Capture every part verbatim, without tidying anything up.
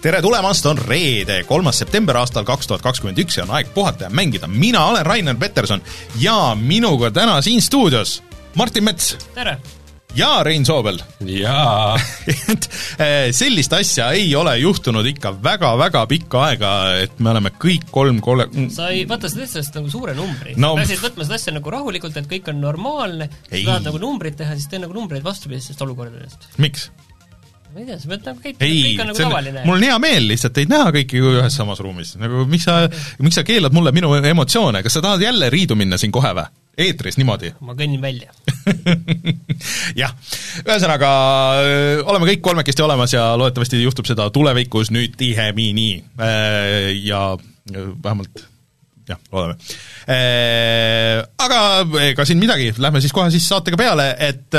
tere tulemast, on reede, kolmas september aastal kaks tuhat kakskümmend üks ja on aeg puhata ja mängida. Mina olen Rainer Peterson ja minuga täna siin stuudios Martin Mets. Tere! Ja Rein Soobel. Jaa. et sellist asja ei ole juhtunud ikka väga-väga pikka aega, et me oleme kõik kolm kole... Sa ei võta seda lihtsalt nagu suure numbri. No, sa peaksid võtma seda asja nagu rahulikult, et kõik on normaalne. Sa tahad nagu numbrid teha, siis tee nagu numbreid vastupidisest olukordadest. Miks? Ma ei tea, sa pead nagu kõik, ei, kõik on nagu tavaline. Mul on hea meel lihtsalt teid näha kõiki ühes samas ruumis. Nagu, miks sa, miks sa keelad mulle minu emotsioone? Kas sa tahad jälle riidu minna siin kohe või? Eetris niimoodi. Ma kõnnin välja. jah, ühesõnaga oleme kõik kolmekesti olemas ja loodetavasti juhtub seda tulevikus nüüd tihemini ja vähemalt jah, loodame. Aga ega siin midagi, lähme siis kohe siis saatega peale, et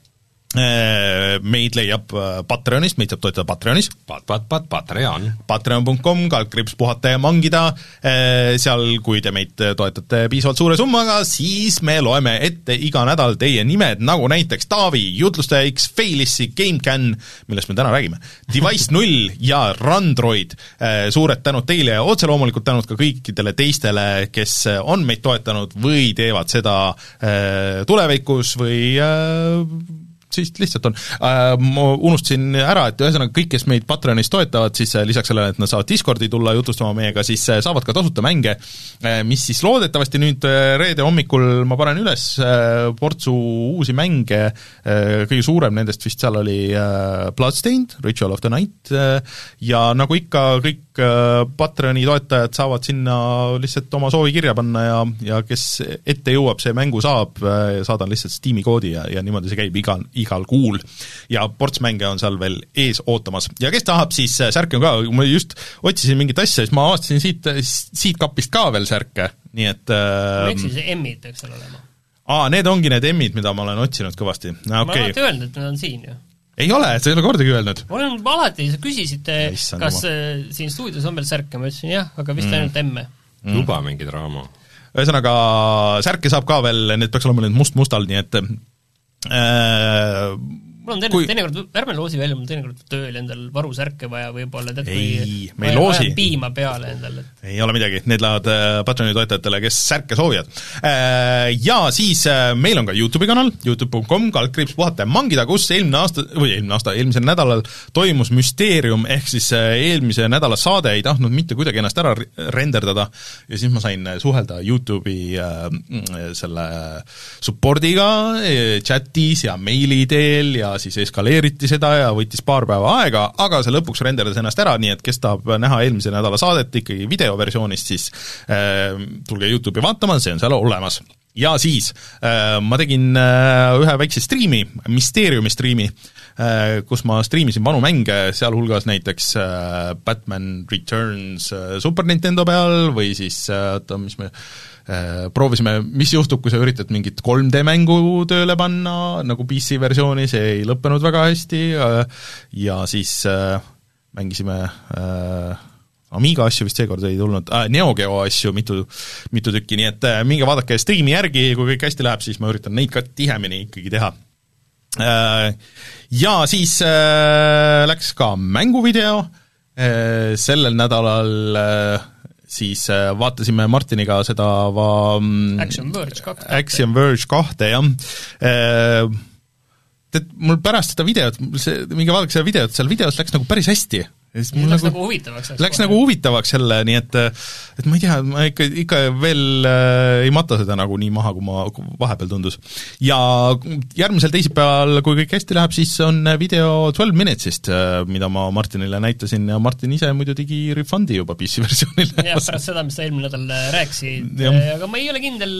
meid leiab Patreonist, meid saab toetada Patreonis. Pat, pat, pat, Patreon. Patreon punkt com, kaldkriips puhata ja mangida. Seal, kui te meid toetate piisavalt suure summaga, siis me loeme ette iga nädal teie nimed, nagu näiteks Taavi, Jutlustaja X, Failissi, GameCan, millest me täna räägime, Device null ja Randroid. Suured tänud teile ja otse loomulikult tänud ka kõikidele teistele, kes on meid toetanud või teevad seda tulevikus või siis lihtsalt on. Ma unustasin ära, et ühesõnaga kõik, kes meid Patreonis toetavad, siis lisaks sellele, et nad saavad Discordi tulla jutustama meiega, siis saavad ka tasuta mänge, mis siis loodetavasti nüüd reede hommikul ma panen üles portsu uusi mänge, kõige suurem nendest vist seal oli Bloodstained, Ritual of the Night, ja nagu ikka kõik Patreoni toetajad saavad sinna lihtsalt oma soovi kirja panna ja, ja kes ette jõuab, see mängu saab, saadan lihtsalt Steam'i koodi ja, ja niimoodi see käib igal igal kuul ja portsmänge on seal veel ees ootamas. Ja kes tahab, siis särke on ka, ma just otsisin mingit asja, siis ma avastasin siit, siit kapist ka veel särke, nii et miks siis emmid peaks seal olema? Aa, need ongi need emmid, mida ma olen otsinud kõvasti. No, ma okay. olen alati öelnud, et nad on siin ju. Ei ole, sa ei ole kordagi öelnud. Ma olen alati, sa küsisid, kas äh, siin stuudios on veel särke, ma ütlesin jah, aga vist mm. ainult emme. Mm. Luba mingi draama. Ühesõnaga, särke saab ka veel, need peaks olema nüüd must-mustal, nii et Äh, mul on teinekord, teinekord, ärme loosi välja, mul on teinekord tööl endal varusärke vaja võib-olla, tead, ei, me ei loosi. Piima peale endal. Et... ei ole midagi, need lähevad äh, Patroni toetajatele, kes särke soovivad. Äh, ja siis äh, meil on ka YouTube'i kanal, youtube punkt com, kaldkriips puhata ja mangida, kus eelmine aasta, või eelmine aasta, eelmisel nädalal toimus Müsteerium, ehk siis äh, eelmise nädala saade ei tahtnud mitte kuidagi ennast ära renderdada ja siis ma sain suhelda YouTube'i äh, selle supportiga äh, chatis ja meili teel ja siis eskaleeriti seda ja võttis paar päeva aega, aga see lõpuks renderdas ennast ära, nii et kes tahab näha eelmise nädala saadet ikkagi videoversioonist, siis äh, tulge YouTube'i vaatama, see on seal olemas. Ja siis äh, ma tegin äh, ühe väikse striimi, Mysteeriumi striimi, äh, kus ma striimisin vanu mänge, sealhulgas näiteks äh, Batman Returns äh, Super Nintendo peal või siis äh, ta, mis me proovisime, mis juhtub, kui sa üritad mingit kolm D mängu tööle panna, nagu P C versiooni, see ei lõppenud väga hästi ja siis mängisime Amiga asju vist seekord ei tulnud, äh, Neo Geo asju mitu, mitu tükki, nii et minge vaadake striimi järgi, kui kõik hästi läheb, siis ma üritan neid ka tihemini ikkagi teha. Ja siis läks ka mänguvideo, sellel nädalal siis vaatasime Martiniga seda va... Action Verge kahte. Action Verge kahte, jah. Tead, mul pärast seda videot, see, mingi vaadake seda videot, seal videos läks nagu päris hästi. Läks nagu, nagu huvitavaks. Läks, läks nagu huvitavaks jälle, nii et, et ma ei tea, ma ikka, ikka veel äh, ei mata seda nagu nii maha, kui ma vahepeal tundus. Ja järgmisel teisipäeval, kui kõik hästi läheb, siis on video twelve minutesist, mida ma Martinile näitasin ja Martin ise muidu tegi refundi juba P C versioonile. jah, pärast seda, mis sa eelmine nädal rääkisid, aga ma ei ole kindel,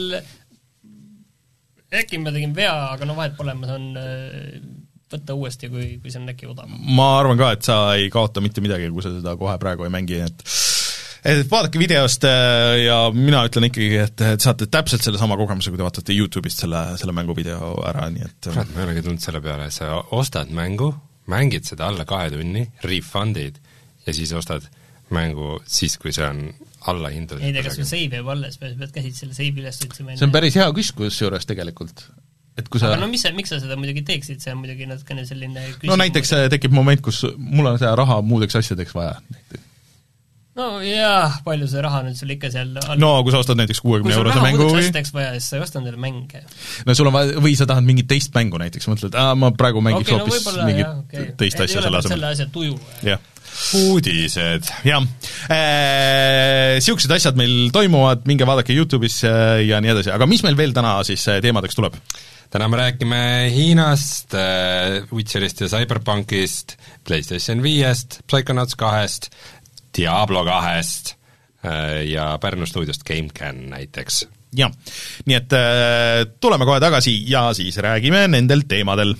äkki ma tegin vea, aga no vahet pole, ma saan võtta uuesti, kui, kui see on äkki odav. Ma arvan ka, et sa ei kaota mitte midagi, kui sa seda kohe praegu ei mängi, et et vaadake videost ja mina ütlen ikkagi, et, et saate täpselt selle sama kogemuse, kui te vaatate YouTube'ist selle, selle mänguvideo ära, nii et kurat, ma ei olegi tulnud selle peale, sa ostad mängu, mängid seda alla kahe tunni, refundid ja siis ostad mängu siis, kui see on alla hindu. ei tea, kas sul save jääb alles, pead käsid selle save üles otsima. See on päris hea küsimus juures tegelikult. et kui sa aga no mis see, miks sa seda muidugi teeksid, see on muidugi natukene selline küsimus. No näiteks tekib moment, kus mul on seda raha muudeks asjadeks vaja. No jah, palju see raha nüüd sul ikka seal all... No kui sa ostad näiteks kuuekümne eurose mängu kui sul raha muudeks asjadeks vaja, siis sa ei osta endale mänge. No sul on vaja, või sa tahad mingit teist mängu näiteks, mõtled, aa, ma praegu mängiks okay, hoopis no mingit jah, okay. teist et asja selle asemel. Selle asja tuju. Jah. Uudised. Jah. Siuksed asjad meil toimuvad, minge vaadake YouTube'is ja nii edasi. Aga mis meil veel täna siis teemadeks tuleb? Täna me räägime Hiinast, Witcherist ja Cyberpunkist, PlayStation viiest, Psychonauts kahest, Diablo kahest ja Pärnu stuudiost GameCAN näiteks. Jah, nii et äh, tuleme kohe tagasi ja siis räägime nendel teemadel.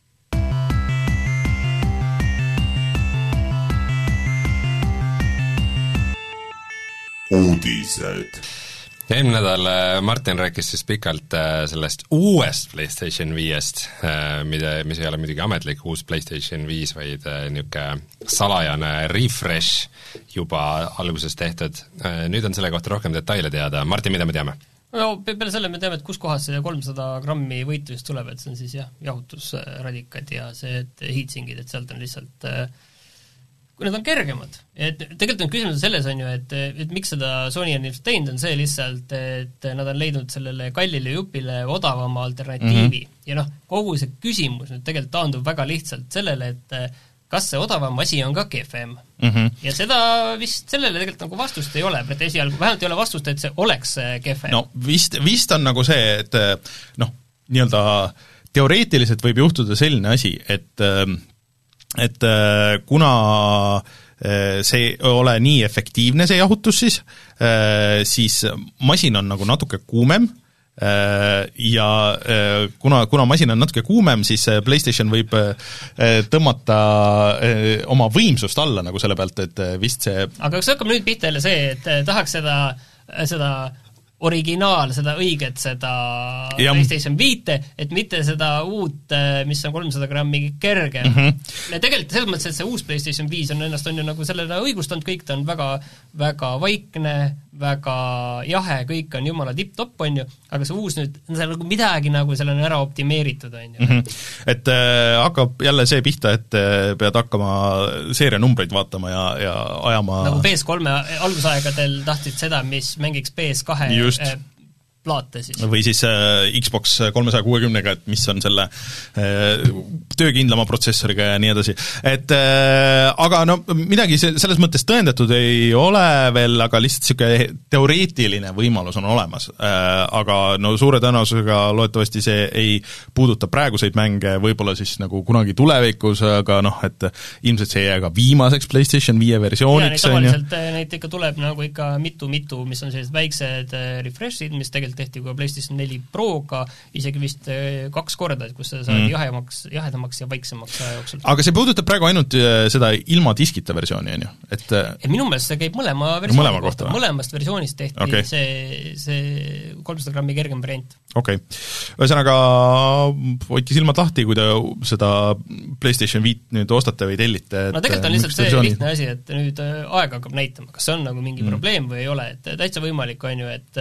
Uudised. Eelmine nädal Martin rääkis siis pikalt sellest uuest PlayStation viiest, mida, mis ei ole muidugi ametlik uus PlayStation viis, vaid niisugune salajane refresh juba alguses tehtud. Nüüd on selle kohta rohkem detaile teada. Martin, mida me teame? No peale selle me teame, et kus kohas see kolmsada grammi võitlust tuleb, et see on siis jah, jahutusradikad ja see, et heatsinkid, et sealt on lihtsalt kui need on kergemad. Et tegelikult on küsimus selles on ju, et, et miks seda Sony on ilmselt teinud, on see lihtsalt, et nad on leidnud sellele kallile jupile odavama alternatiivi. Mm-hmm. Ja noh, kogu see küsimus nüüd tegelikult taandub väga lihtsalt sellele, et kas see odavam asi on ka kehvem. Mm-hmm. Ja seda vist sellele tegelikult nagu vastust ei ole, et esialgu vähemalt ei ole vastust, et see oleks kehvem. No vist, vist on nagu see, et noh, nii-öelda teoreetiliselt võib juhtuda selline asi, et et kuna see ei ole nii efektiivne, see jahutus siis, siis masin on nagu natuke kuumem ja kuna, kuna masin on natuke kuumem, siis PlayStation võib tõmmata oma võimsust alla nagu selle pealt, et vist see aga kas hakkab nüüd pihta jälle see, et tahaks seda, seda originaal, seda õiget, seda ja. PlayStation viite, et mitte seda uut, mis on kolmsada grammi kergem. Mm-hmm. Ja tegelikult selles mõttes, et see uus PlayStation viis on ennast on ju nagu sellele õigustanud, kõik ta on väga, väga vaikne, väga jahe, kõik on jumala tipp-topp, on ju, aga see uus nüüd, see on nagu midagi nagu selle on ära optimeeritud, on ju. Mm-hmm. Et äh, hakkab jälle see pihta, et äh, pead hakkama seerianumbreid vaatama ja, ja ajama nagu P S kolme algusaegadel tahtsid seda, mis mängiks P S kahe Just. plaate siis. Või siis äh, Xbox kolmesaja kuuekümnega, et mis on selle äh, töökindlama protsessoriga ja nii edasi. Et äh, aga no midagi selles mõttes tõendatud ei ole veel, aga lihtsalt niisugune teoreetiline võimalus on olemas. Äh, aga no suure tõenäosusega loodetavasti see ei puuduta praeguseid mänge, võib-olla siis nagu kunagi tulevikus, aga noh, et ilmselt see ei jää ka viimaseks PlayStation viie versiooniks. Ja neid tavaliselt neid ikka tuleb nagu ikka mitu-mitu, mis on sellised väiksed refreshid, mis tegelikult tehti kui PlayStation neli Proga isegi vist kaks korda, kus sa saad mm. jahemaks, jahedamaks ja vaiksemaks aja jooksul. Aga see puudutab praegu ainult seda ilma diskita versiooni, on ju? Et ja minu meelest see käib mõlema versiooni mõlema kohta. Mõlemast versioonist tehti okay. see, see kolmsada grammi kergem variant. Okei. Okay. Ühesõnaga, hoidki silmad lahti, kui te seda PlayStation viit nüüd ostate või tellite. No tegelikult on lihtsalt see versiooni. Lihtne asi, et nüüd aeg hakkab näitama, kas see on nagu mingi mm. probleem või ei ole, et täitsa võimalik on ju, et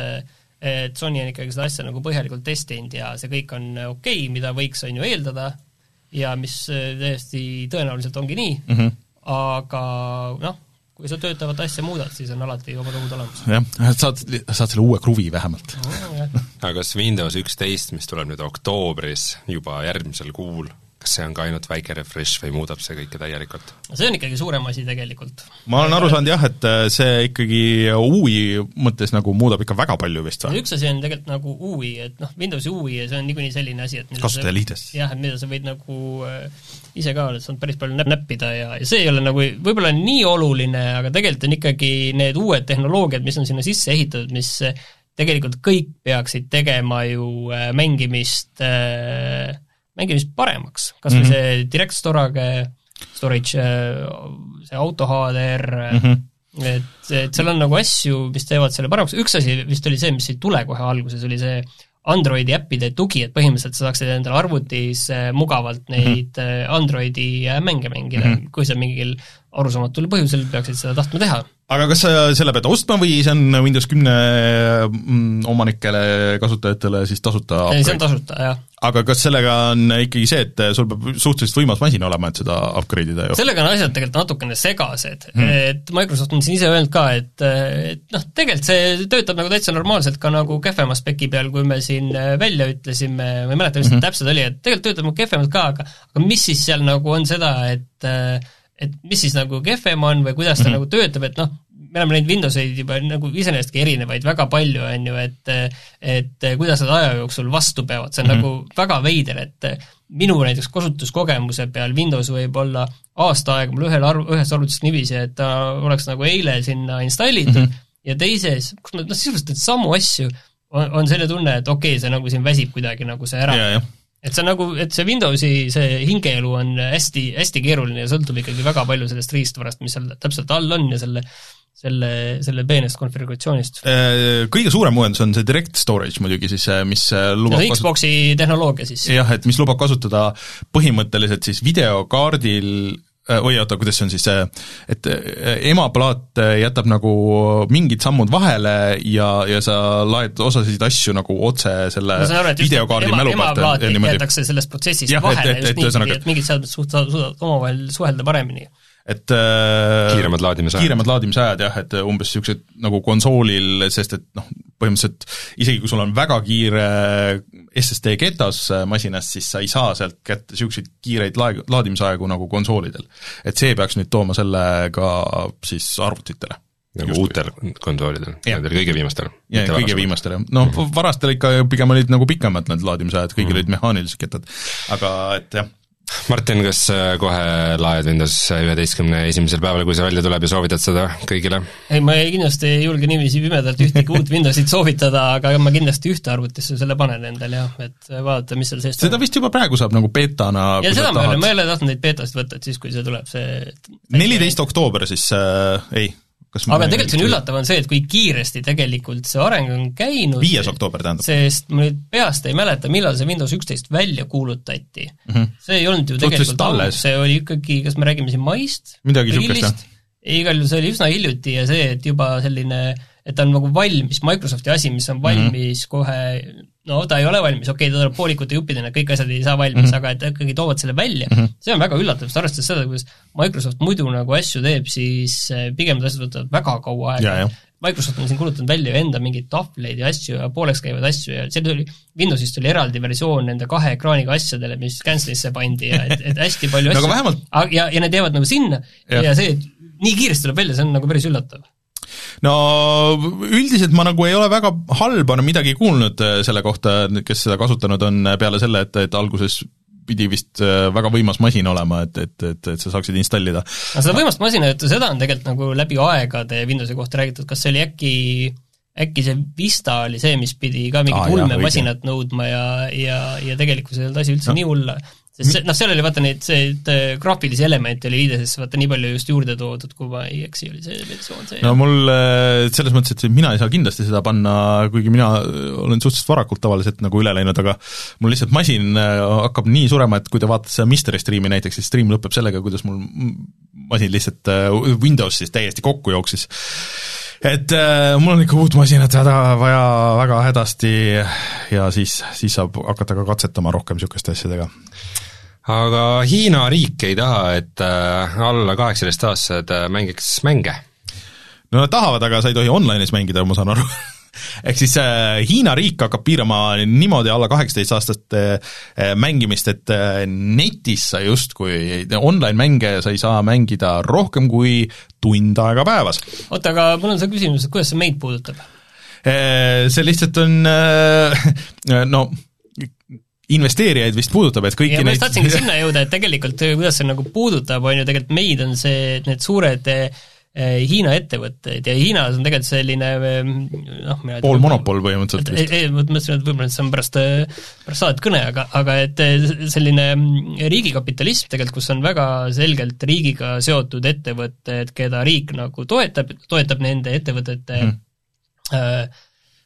et Sony on ikkagi seda asja nagu põhjalikult testinud ja see kõik on okei, okay, mida võiks on ju eeldada ja mis täiesti tõenäoliselt ongi nii, mm-hmm. aga noh, kui sa töötavat asja muudad, siis on alati oma lõbud olemas. Jah, saad, saad selle uue kruvi vähemalt. Oh, aga kas Windows üksteist, mis tuleb nüüd oktoobris juba järgmisel kuul, kas see on ka ainult väike refresh või muudab see kõike täielikult? See on ikkagi suurem asi tegelikult. Ma olen aru saanud jah, et see ikkagi U I mõttes nagu muudab ikka väga palju vist või? Üks asi on tegelikult nagu U I, et noh, Windowsi U I ja see on niikuinii selline asi, et kasutajaliides. Jah, et mida sa võid nagu äh, ise ka, et sa on päris palju näpp näppida ja, ja see ei ole nagu võib-olla nii oluline, aga tegelikult on ikkagi need uued tehnoloogiad, mis on sinna sisse ehitatud, mis tegelikult kõik peaksid tegema ju äh, mängimist äh, mängimist paremaks, kas või mm-hmm. see direct storage, storage, see auto H D R mm-hmm., et, et seal on nagu asju, mis teevad selle paremaks, üks asi vist oli see, mis ei tule kohe alguses, oli see Androidi äppide tugi, et põhimõtteliselt sa saaksid endale arvutis mugavalt neid mm-hmm. Androidi mänge mängida mm-hmm., kui sa mingil arusaamatul põhjusel peaksid seda tahtma teha. aga kas sa selle pead ostma või see on Windows kümne omanikele, kasutajatele siis tasuta upgrade? See on tasuta, jah. aga kas sellega on ikkagi see, et sul peab suhteliselt võimas masin olema, et seda upgrade'ida ju? Sellega on asjad tegelikult natukene segased hmm., et Microsoft on siin ise öelnud ka, et, et noh, tegelikult see töötab nagu täitsa normaalselt ka nagu kehvema speki peal, kui me siin välja ütlesime, ma ei mäleta, mis hmm. täpselt oli, et tegelikult töötab nagu kehvemalt ka, aga, aga mis siis seal nagu on seda, et et mis siis nagu kehvem on või kuidas ta mm-hmm. nagu töötab, et noh, me oleme neid Windowseid juba nagu iseenesestki erinevaid väga palju, on ju, et et kuidas nad aja jooksul vastu peavad, see on mm-hmm. nagu väga veider, et minu näiteks kasutuskogemuse peal Windows võib olla aasta aega mul ühel arv, ühes arvutis niiviisi, et ta oleks nagu eile sinna installitud mm-hmm. ja teises, kus nad noh, sisuliselt samu asju, on, on selle tunne, et okei okay,, see nagu siin väsib kuidagi nagu see ära yeah,. Yeah. Et see nagu, et see Windowsi see hingeelu on hästi, hästi keeruline ja sõltub ikkagi väga palju sellest riistvarast, mis seal täpselt all on ja selle, selle, selle peenest konfiguratsioonist. Kõige suurem uuendus on see Direct Storage muidugi siis, mis lubab no, Xboxi kasut... tehnoloogia siis. Jah, et mis lubab kasutada põhimõtteliselt siis videokaardil või oota, kuidas see on siis see, et emaplaat jätab nagu mingid sammud vahele ja, ja sa laed osasid asju nagu otse selle no, aru, videokaardi ema, mäluplaat. Emaplaat jäetakse sellest protsessist ja, vahele et, et, just nii, et mingid seadmed suudavad omavahel suhelda paremini. Et äh, kiiremad laadimisajad. Kiiremad laadimisajad jah, et umbes niisugused nagu konsoolil, sest et noh, põhimõtteliselt isegi kui sul on väga kiire S S D ketas masinas, siis sa ei saa sealt kätte niisuguseid kiireid la- laadimisaegu nagu konsoolidel. Et see peaks nüüd tooma selle ka siis arvutitele. Nagu uutel konsoolidel, nendel kõige viimastel. Ja, kõige viimastel. No varastel ikka pigem olid nagu pikemad need laadimisajad, kõigil olid mehaanilised ketad. Aga et jah, Martin, kas kohe laed Windows üheteistkümne esimesel päeval, kui see välja tuleb ja soovitad seda kõigile? Ei, ma kindlasti ei julge niiviisi pimedalt ühtegi uut Windowsit soovitada, aga ma kindlasti ühte arvutisse selle panen endal jah, et vaadata, mis seal seest seda vist juba praegu saab nagu betana ja seda ma ei ole, ma ei ole tahtnud neid betasid võtta, et siis, kui see tuleb see neliteist oktoober siis äh, ei aga tegelikult see on üllatav on see, et kui kiiresti tegelikult see areng on käinud viies oktoober tähendab. Sest ma nüüd peast ei mäleta, millal see Windows üksteist välja kuulutati. Mm-hmm. See ei olnud ju tegelikult alles, see oli ikkagi, kas me räägime siin maist? Midagi niisugust, igal juhul see oli üsna hiljuti ja see, et juba selline, et ta on nagu valmis, Microsofti asi, mis on valmis mm-hmm. kohe, no ta ei ole valmis, okei okay,, ta tuleb poolikute juppidena, kõik asjad ei saa valmis mm-hmm., aga et ikkagi toovad selle välja mm, -hmm. see on väga üllatav, sest arvestades seda, kuidas Microsoft muidu nagu asju teeb, siis pigem need asjad võtavad väga kaua aega. Microsoft on siin kulutanud välja enda mingeid tahvleid ja asju ja pooleks käivad asju ja seal tuli, Windowsist oli eraldi versioon nende kahe ekraaniga asjadele, mis cancelisse pandi ja et, et hästi palju asju no, vähemalt... ja, ja need jäävad nagu sinna ja, ja see, et nii kiiresti tuleb välja, see on nagu päris üllatav. No üldiselt ma nagu ei ole väga halba midagi kuulnud selle kohta, kes seda kasutanud on peale selle, et, et alguses pidi vist väga võimas masin olema, et, et, et, et sa saaksid installida. No seda võimast masina, et seda on tegelikult nagu läbi aegade Windowsi kohta räägitud, kas see oli äkki, äkki see Vista oli see, mis pidi ka mingit ulmemasinat nõudma ja, ja, ja tegelikult see asi üldse no. nii hull. Sest see, noh, seal oli vaata neid, see graafilisi elemente oli liideses, vaata nii palju just juurde toodud, kui ma ei eksi, oli see versioon see. No mul selles mõttes, et mina ei saa kindlasti seda panna, kuigi mina olen suhteliselt varakult tavaliselt nagu üle läinud, aga mul lihtsalt masin hakkab nii surema, et kui te vaatate seda Mystery Streami näiteks, siis stream lõpeb sellega, kuidas mul masin lihtsalt Windows siis täiesti kokku jooksis. Et äh, mul on ikka uut masinat häda vaja väga hädasti ja siis, siis saab hakata ka katsetama rohkem niisuguste asjadega. Aga Hiina riik ei taha, et äh, alla kaheksateist aastased äh, mängiks mänge? No nad tahavad, aga sa ei tohi online'is mängida, ma saan aru. Ehk siis äh, Hiina riik hakkab piirama niimoodi alla kaheksateist aastaste äh, mängimist, et äh, netis sa justkui online mänge sa ei saa mängida rohkem kui tund aega päevas. Oota, aga mul on see küsimus, et kuidas see meid puudutab? Äh, see lihtsalt on äh, no investeerijaid vist puudutab, et kõiki ja neid... Ja ma tahtsingi sinna jõuda, et tegelikult kuidas see nagu puudutab, on ju tegelikult meid on see, need suured Hiina ettevõtteid ja Hiinas on tegelikult selline noh, pool monopol põhimõtteliselt vist. Ei, ma mõtlesin, et võib-olla see on pärast, pärast saadet kõne, aga, aga et selline riigikapitalism tegelikult, kus on väga selgelt riigiga seotud ettevõtted, keda riik nagu toetab, toetab nende ettevõtete mm. äh,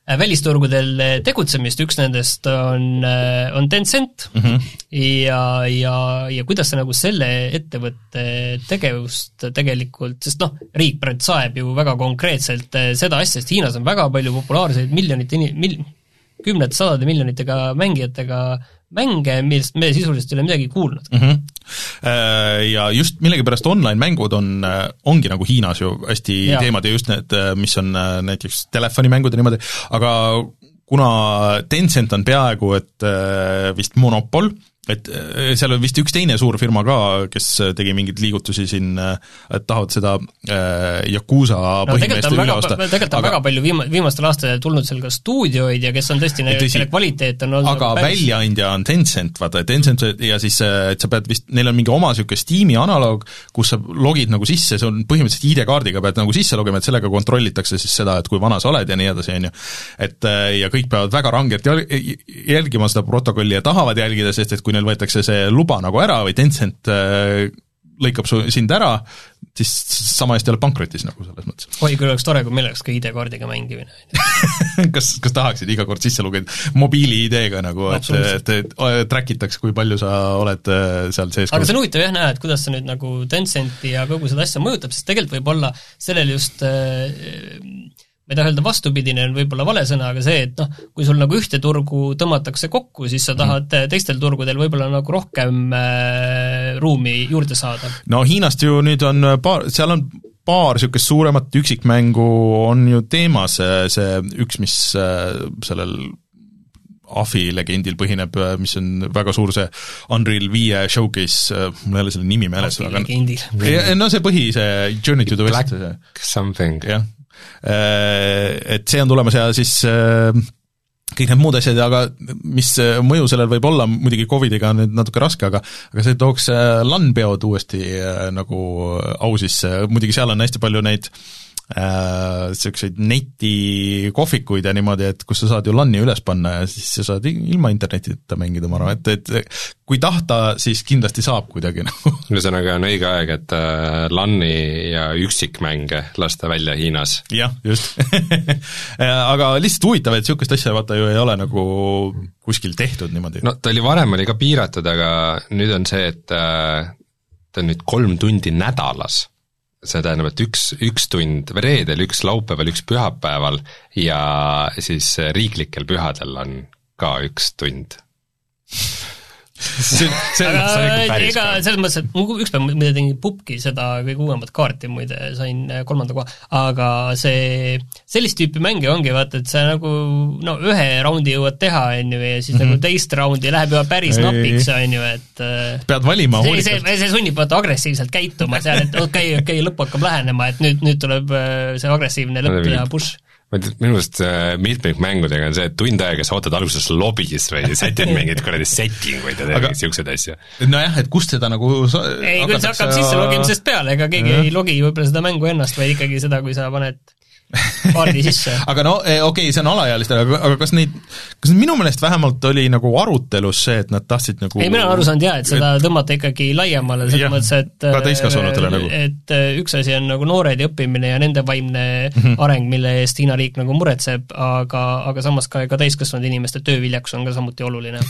välisturgudel tegutsemist, üks nendest on, on Tencent mm -hmm. ja, ja, ja kuidas see nagu selle ettevõtte tegevust tegelikult, sest noh, riik praegu saeb ju väga konkreetselt seda asja, sest Hiinas on väga palju populaarseid miljonite in-, mil-, kümnete sadade miljonitega mängijatega mänge, millest me sisuliselt ei ole midagi kuulnud mm. -hmm. Ja just millegipärast online-mängud on, ongi nagu Hiinas ju hästi ja. teemad ja just need, mis on näiteks telefonimängud ja niimoodi, aga kuna Tencent on peaaegu et vist monopol, et seal on vist üks teine suur firma ka, kes tegi mingeid liigutusi siin, et tahavad seda äh, Yakuza no, põhimeeste üle osta. Tegelikult on aga, väga palju viima-, viimastel aastatel tulnud seal ka stuudioid ja kes on tõesti, kelle kvaliteet on olnud aga päris... väljaandja on Tencent, vaata, Tencent ja siis, et sa pead vist, neil on mingi oma niisugune Steam'i analoog, kus sa logid nagu sisse, see on põhimõtteliselt I D-kaardiga pead nagu sisse logima, et sellega kontrollitakse siis seda, et kui vana sa oled ja nii edasi, on ju. Et ja kõik peavad väga rangelt jälgima seda protokolli ja tahavad jälgida, sest et kui neil võetakse see luba nagu ära või Tencent äh, lõikab su, sind ära, siis sama hästi oled pankrotis nagu selles mõttes. oi, küll oleks tore, kui meil oleks ka I D-kaardiga mängimine. kas, kas tahaksid iga kord sisse lugeda mobiili I D-ga nagu, et, et, et track itaks, kui palju sa oled seal sees? aga see on huvitav jah näha, et kuidas see nüüd nagu Tencenti ja kogu seda asja mõjutab, sest tegelikult võib olla sellel just äh, ma ei taha öelda vastupidine on võib-olla vale sõna, aga see, et noh, kui sul nagu ühte turgu tõmmatakse kokku, siis sa tahad mm. teistel turgudel võib-olla nagu rohkem äh, ruumi juurde saada. No Hiinast ju nüüd on paar, seal on paar niisugust suuremat üksikmängu on ju teemas, see üks, mis äh, sellel Afi legendil põhineb, mis on väga suur see Unreal viie showcase, mul ei ole selle nimi meeles. Afi legendil. No see põhi, see Journey to the West. Black something. jah. Et see on tulemas ja siis kõik need muud asjad, aga mis mõju sellel võib olla, muidugi Covidiga on nüüd natuke raske, aga aga see tooks LAN-peod uuesti nagu au sisse, muidugi seal on hästi palju neid niisuguseid äh, netikohvikuid ja niimoodi, et kus sa saad ju LAN-i üles panna ja siis sa saad ilma internetita mängida, ma arvan, et, et kui tahta, siis kindlasti saab kuidagi nagu. Ühesõnaga on õige aeg, et äh, LAN-i ja üksikmänge lasta välja Hiinas. jah, just aga lihtsalt huvitav, et niisugust asja vaata ju ei ole nagu kuskil tehtud niimoodi. No ta oli varem, oli ka piiratud, aga nüüd on see, et äh, ta on nüüd kolm tundi nädalas. See tähendab, et üks, üks tund reedel, üks laupäeval, üks pühapäeval ja siis riiklikel pühadel on ka üks tund. see, see, aga see ega selles mõttes, et üks päev mida tegin pubki seda kõige uuemat kaarti, muide sain kolmanda koha, aga see sellist tüüpi mänge ongi, vaata, et sa nagu no ühe raundi jõuad teha, on ju, ja siis mm -hmm. nagu teist raundi läheb juba päris ei. napiks, on ju, et pead valima see, see, see sunnib vaata agressiivselt käituma seal, et okei, okei, lõpp hakkab lähenema, et nüüd, nüüd tuleb see agressiivne lõpp ja push. Minu arust mitmikmängudega on see, et tund aega sa ootad alguses lobis või sätid mingid kuradi settinguid ja tead niisuguseid asju. Nojah, et kust seda nagu ei, küll see hakkab sisse logimisest peale, ega keegi ja. ei logi võib-olla seda mängu ennast, vaid ikkagi seda, kui sa paned kaardi sisse. aga no okei okay,, see on alaealistele, aga, aga kas neid, kas minu meelest vähemalt oli nagu arutelus see, et nad tahtsid nagu ei, mina olen aru saanud jah, et seda tõmmata ikkagi laiemale, selles mõttes, et ka täiskasvanutele nagu. Et üks asi on nagu noored ja õppimine ja nende vaimne mm -hmm. areng, mille eest Hiina riik nagu muretseb, aga, aga samas ka, ka täiskasvanud inimeste tööviljakus on ka samuti oluline.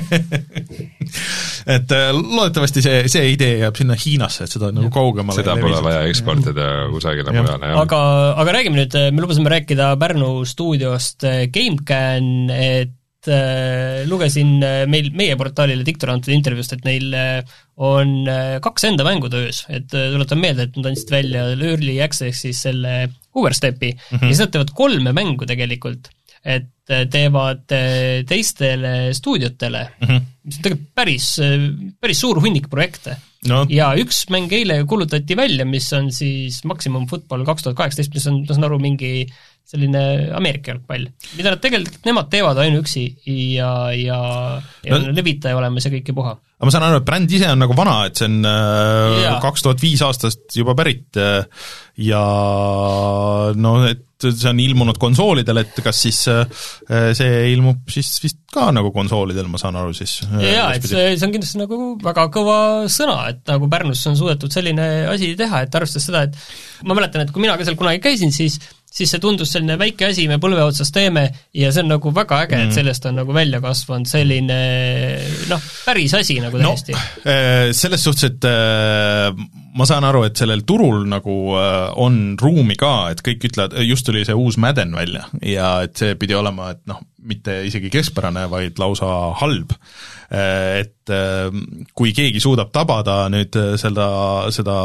et loodetavasti see, see idee jääb sinna Hiinasse, et seda nagu kaugemale seda pole vaja eksportida kusagile mujale. aga, aga räägime nüüd, me lubasime rääkida Pärnu stuudiost GameCAN, et äh, lugesin meil, meie portaalile Diktor antud intervjuust, et neil on kaks enda mängu töös, et tuletan meelde, et nad andsid välja Early Access'is selle Overstepi mm -hmm. ja siis nad teevad kolme mängu tegelikult, et teevad teistele stuudiotele mm, -hmm. mis on tegelikult päris, päris suur hunnik projekte no.. ja üks mäng eile kuulutati välja, mis on siis Maximum Football kaks tuhat kaheksateist, mis on, ma saan aru, mingi selline Ameerika jalgpall, mida nad tegelikult, nemad teevad ainuüksi ja, ja, ja no, levitaja olemas ja kõik ja puha. aga ma saan aru, et bränd ise on nagu vana, et see on ja. kaks tuhat viis aastast juba pärit ja no, et see on ilmunud konsoolidel, et kas siis see ilmub siis vist ka nagu konsoolidel, ma saan aru siis. jaa, et see, see on kindlasti nagu väga kõva sõna, et nagu Pärnus on suudetud selline asi teha, et arvestades seda, et ma mäletan, et kui mina ka seal kunagi käisin, siis siis see tundus selline väike asi, me põlve otsas teeme ja see on nagu väga äge, et sellest on nagu välja kasvanud selline noh, päris asi nagu täiesti. No, selles suhtes, et ma saan aru, et sellel turul nagu on ruumi ka, et kõik ütlevad, just tuli see uus Madden välja ja et see pidi olema, et noh, mitte isegi keskpärane, vaid lausa halb. Et kui keegi suudab tabada nüüd seda, seda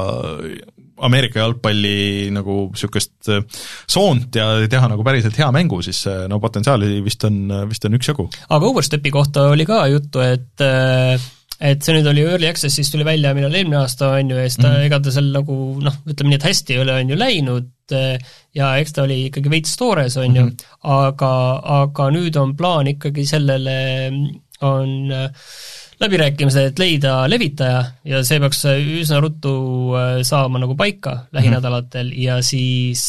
Ameerika jalgpalli nagu niisugust soont ja teha nagu päriselt hea mängu, siis no potentsiaali vist on, vist on üksjagu. Aga Overstepi kohta oli ka juttu, et et see nüüd oli Early Access, siis tuli välja millal eelmine aasta on ju, ja siis ta, mm-hmm. ega ta seal nagu noh, ütleme nii, et hästi ei ole on ju läinud ja eks ta oli ikkagi veits toores on ju, mm-hmm. aga, aga nüüd on plaan ikkagi sellele on läbirääkimised, et leida levitaja ja see peaks üsna ruttu saama nagu paika lähinädalatel mm-hmm. ja siis,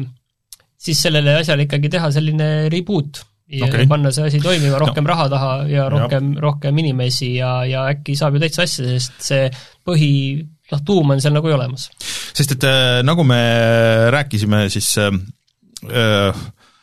siis sellele asjale ikkagi teha selline reboot ja okay. panna see asi toimima, rohkem no. raha taha ja rohkem, rohkem inimesi ja, ja äkki saab ju täitsa asja, sest see põhi, noh, tuum on seal nagu olemas. Sest et äh, nagu me rääkisime, siis äh,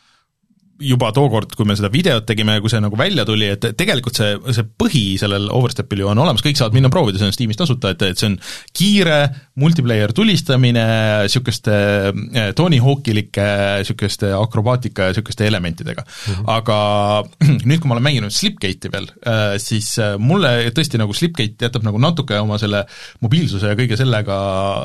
juba tookord, kui me seda videot tegime, kui see nagu välja tuli, et tegelikult see, see põhi sellel Overstepil ju on olemas, kõik saavad minna proovida, see on Steamis tasuta, et, et see on kiire multiplayer tulistamine, niisuguste Tony Hawkilike, niisuguste akrobaatika ja niisuguste elementidega. Mm-hmm. Aga nüüd, kui ma olen mänginud Slipgate'i veel, siis mulle tõesti nagu Slipgate jätab nagu natuke oma selle mobiilsuse ja kõige sellega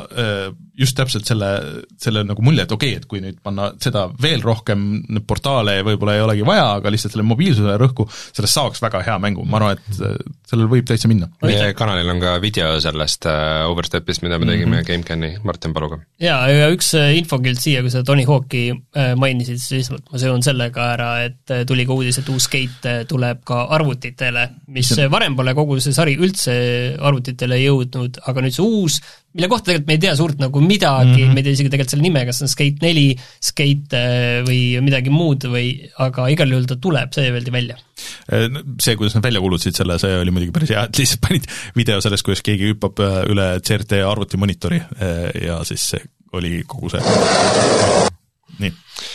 just täpselt selle, selle nagu mulje, et okei, okay, et kui nüüd panna seda veel rohkem portaale võib-olla ei olegi vaja, aga lihtsalt selle mobiilsuse rõhku, sellest saaks väga hea mängu, ma arvan, et sellel võib täitsa minna. Meie kanalil on ka video sellest uh, Overstepist, mida me tegime mm-hmm. GameCami Martin Paluga. Jaa, ja üks infokild siia, kui sa Tony Hawk'i mainisid, siis lihtsalt ma seon sellega ära, et tuli ka uudis, et uus skate tuleb ka arvutitele, mis varem pole kogu see sari üldse arvutitele jõudnud, aga nüüd see uus, mille kohta tegelikult me ei tea suurt nagu midagi, mm-hmm. me ei tea isegi tegelikult selle nime, kas on Skate neli, Skate või midagi muud või, aga igal juhul ta tuleb, see öeldi välja. See, kuidas nad välja kuulutasid selle, see oli muidugi päris hea, et lihtsalt panid video sellest, kuidas keegi hüppab üle C R T arvuti monitori ja siis see oli kogu see. Nii.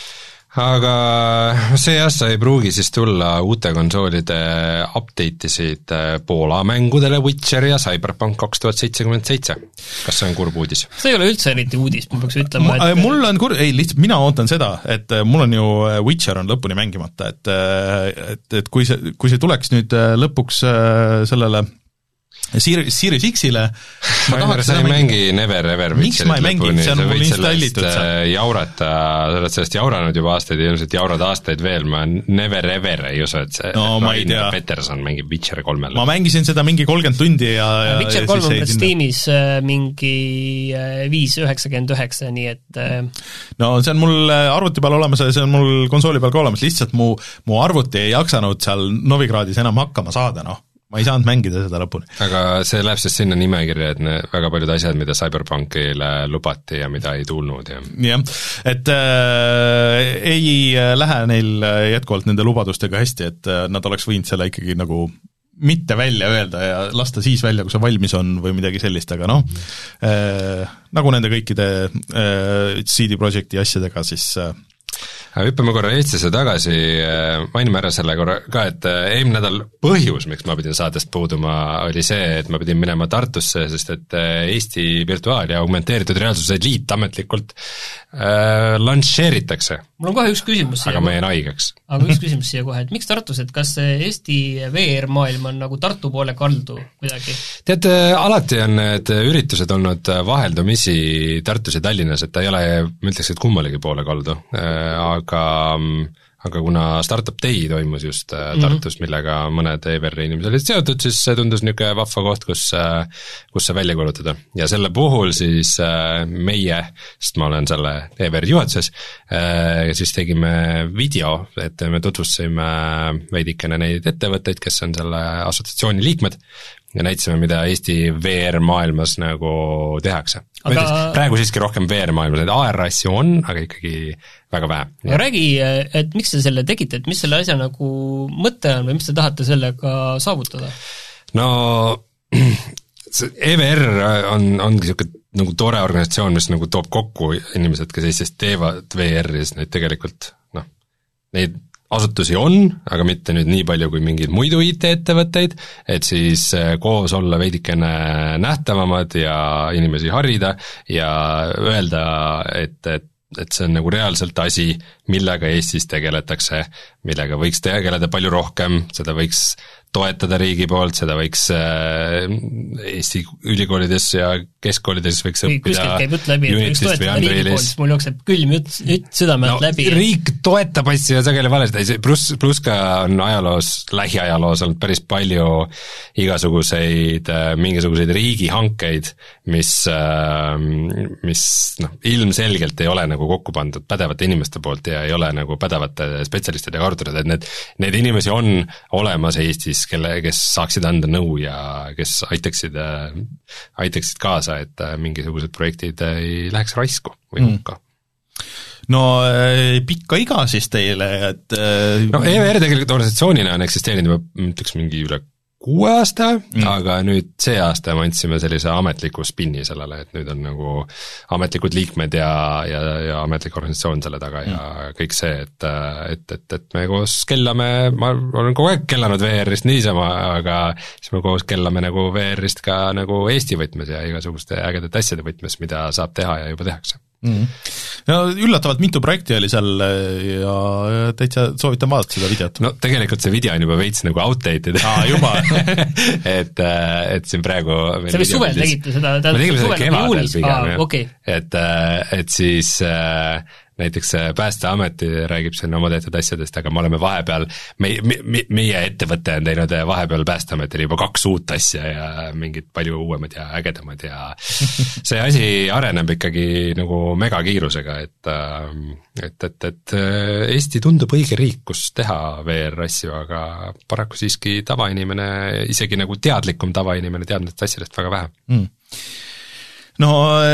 Aga see aasta ei pruugi siis tulla uute konsoolide update'isid Poola mängudele Witcher ja Cyberpunk kaks tuhat seitsekümmend seitse. Kas see on kurb uudis? See ei ole üldse eriti uudis, ma peaks ütlema, et mul on kurb, ei lihtsalt mina ootan seda, et mul on ju Witcher on lõpuni mängimata, et, et, et kui see, kui see tuleks nüüd lõpuks sellele Series X-ile ma tahaks sa ei mängi Never Ever Witcherit lõpuni, sa võid sellest jaurata, sa oled sellest jauranud juba aastaid ja ilmselt jaurad aastaid veel, ma Never Ever ei usu, et see no, Rainer Peterson mängib Witcher kolmele. Ma mängisin seda mingi kolmkümmend tundi ja, ja Witcher kolm on Steamis mingi viis üheksakümmend üheksa, nii et no see on mul arvuti peal olemas ja see on mul konsooli peal ka olemas, lihtsalt mu, mu arvuti ei jaksanud seal Novigradis enam hakkama saada, noh ma ei saanud mängida seda lõpuni. Aga see läheb siis sinna nimekirja, et ne, väga paljud asjad, mida Cyberpunkile lubati ja mida ei tulnud. Ja jah, et äh, ei lähe neil jätkuvalt nende lubadustega hästi, et nad oleks võinud selle ikkagi nagu mitte välja öelda ja lasta siis välja, kui see valmis on või midagi sellist, aga noh, äh, nagu nende kõikide äh, C D Projekti asjadega, siis äh, hüppame korra Eestisse tagasi, mainime ära selle korra ka, et eelmine nädal põhjus, miks ma pidin saatest puuduma, oli see, et ma pidin minema Tartusse, sest et Eesti virtuaal- ja augmenteeritud reaalsuse liit ametlikult äh, lansheeritakse. Mul on kohe üks küsimus siia. Aga ma jäin haigeks. Aga üks küsimus siia kohe, et miks Tartus, et kas Eesti V R-maailm on nagu Tartu poole kaldu kuidagi? Tead, alati on need üritused olnud vaheldumisi Tartus ja Tallinnas, et ta ei ole, ma ütleks, et kummalegi poole kaldu, aga aga kuna Startup Day toimus just Tartus, millega mõned E V R inimesed olid seotud, siis see tundus niisugune vahva koht, kus, kus see välja kuulutada. Ja selle puhul siis meie, sest ma olen selle E V R juhatuses, siis tegime video, et me tutvustasime veidikene neid ettevõtteid, kes on selle assotsiatsiooni liikmed, ja näitasime, mida Eesti V R-maailmas nagu tehakse. Aga... praegu siiski rohkem V R-maailmas, need A R-asju on, aga ikkagi väga vähe. Ja räägi, et miks te selle tegite, et mis selle asja nagu mõte on või mis te tahate sellega saavutada? No see E V R on, ongi niisugune nagu tore organisatsioon, mis nagu toob kokku inimesed, kes Eestis teevad V R-i, siis neid tegelikult noh, neid asutusi on, aga mitte nüüd nii palju kui mingeid muidu I T-ettevõtteid, et siis koos olla veidikene nähtavamad ja inimesi harida ja öelda, et, et et see on nagu reaalselt asi, millega Eestis tegeletakse, millega võiks tegeleda palju rohkem, seda võiks toetada riigi poolt, seda võiks Eesti ülikoolides ja keskkoolides võiks õppida kuskilt käib jutt läbi, et võiks toetada riigi poolt, siis mul jookseb külm jutt, jutt südame alt no, läbi. Riik toetab asju ja sageli valesti, pluss, pluss ka on ajaloos, lähiajaloos olnud päris palju igasuguseid, mingisuguseid riigihankeid, mis, mis noh, ilmselgelt ei ole nagu kokku pandud pädevate inimeste poolt ja ei ole nagu pädevate spetsialistide kordurad, et need, need inimesi on olemas Eestis, kelle, kes saaksid anda nõu ja kes aitaksid, aitaksid kaasa, et mingisugused projektid ei läheks raisku või hukka mm.. No pikka iga siis teile, et no E V R tegelikult organisatsioonina on eksisteerinud juba ütleks mingi üle kuue aasta mm., aga nüüd see aasta me andsime sellise ametliku spinni sellele, et nüüd on nagu ametlikud liikmed ja, ja, ja ametlik organisatsioon selle taga mm. ja kõik see, et, et, et, et me koos kellame, ma olen kogu aeg kellanud V R-ist niisama, aga siis me koos kellame nagu V R-ist ka nagu Eesti võtmes ja igasuguste ägedate asjade võtmes, mida saab teha ja juba tehakse. Mm. No üllatavalt mitu projekti oli seal ja täitsa soovitan vaadata seda videot. No tegelikult see video on juba veits nagu outdated. Aa, juba. et, et siin praegu see või suvel tegite seda? Me tegime seda kevadel pigem, jah. Okay. Et, et siis näiteks Päästeameti räägib siin oma tehtud asjadest, aga me oleme vahepeal, me, me, meie ettevõte on teinud vahepeal Päästeametile juba kaks uut asja ja mingid palju uuemad ja ägedamad ja see asi areneb ikkagi nagu megakiirusega, et, et, et, et Eesti tundub õige riik, kus teha V R-asju, aga paraku siiski tavainimene, isegi nagu teadlikum tavainimene teab nendest asjadest väga vähe mm.. No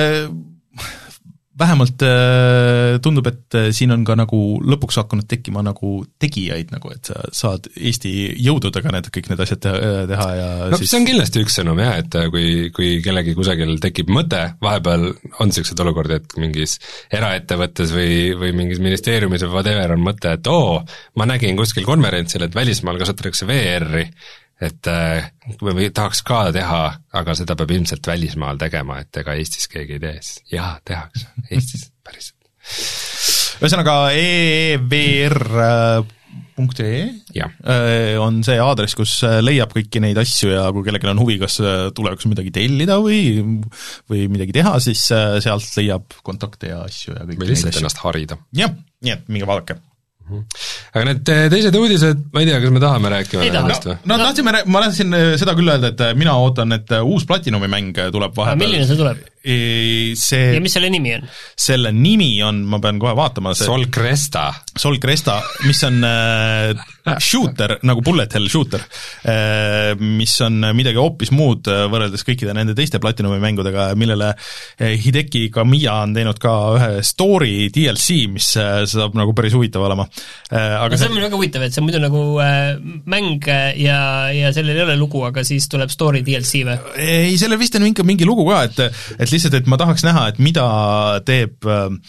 vähemalt tundub, et siin on ka nagu lõpuks hakanud tekkima nagu tegijaid, nagu et sa saad Eesti jõududega need, kõik need asjad teha ja no siis... see on kindlasti üks sõnum jah, et kui, kui kellegi kusagil tekib mõte, vahepeal on sellised olukordi, et mingis eraettevõttes või, või mingis ministeeriumis või whatever on mõte, et oo, ma nägin kuskil konverentsil, et välismaal kasutatakse V R-i, et me tahaks ka teha, aga seda peab ilmselt välismaal tegema, et ega Eestis keegi ei tee, siis jaa, tehakse Eestis päriselt. Ühesõnaga E V R punkt E on see aadress, kus leiab kõiki neid asju ja kui kellelgi on huvi, kas tulevikus midagi tellida või, või midagi teha, siis sealt leiab kontakte ja asju ja kõik või lihtsalt ennast harida. Jah, nii et minge vaadake. Aga need teised uudised, ma ei tea, kas me tahame rääkima nendest või? No, no tahtsime, ma tahtsin seda küll öelda, et mina ootan, et uus Platinumi mäng tuleb vahepeal. Milline see tuleb? See, ja mis selle nimi on? Selle nimi on, ma pean kohe vaatama see, Sol Cresta Sol Cresta, mis on äh, shooter, nagu bullet hell shooter äh, mis on midagi hoopis muud võrreldes kõikide nende teiste Platinumi mängudega, millele Hideki Kamiya on teinud ka ühe story D L C, mis saab nagu päris huvitav olema äh, aga no see on see... väga huvitav, et see on muidu nagu äh, mäng ja, ja sellel ei ole lugu, aga siis tuleb story D L C või? Ei, sellel vist on mingi, mingi lugu ka, et, et lihtsalt, et ma tahaks näha, et mida teeb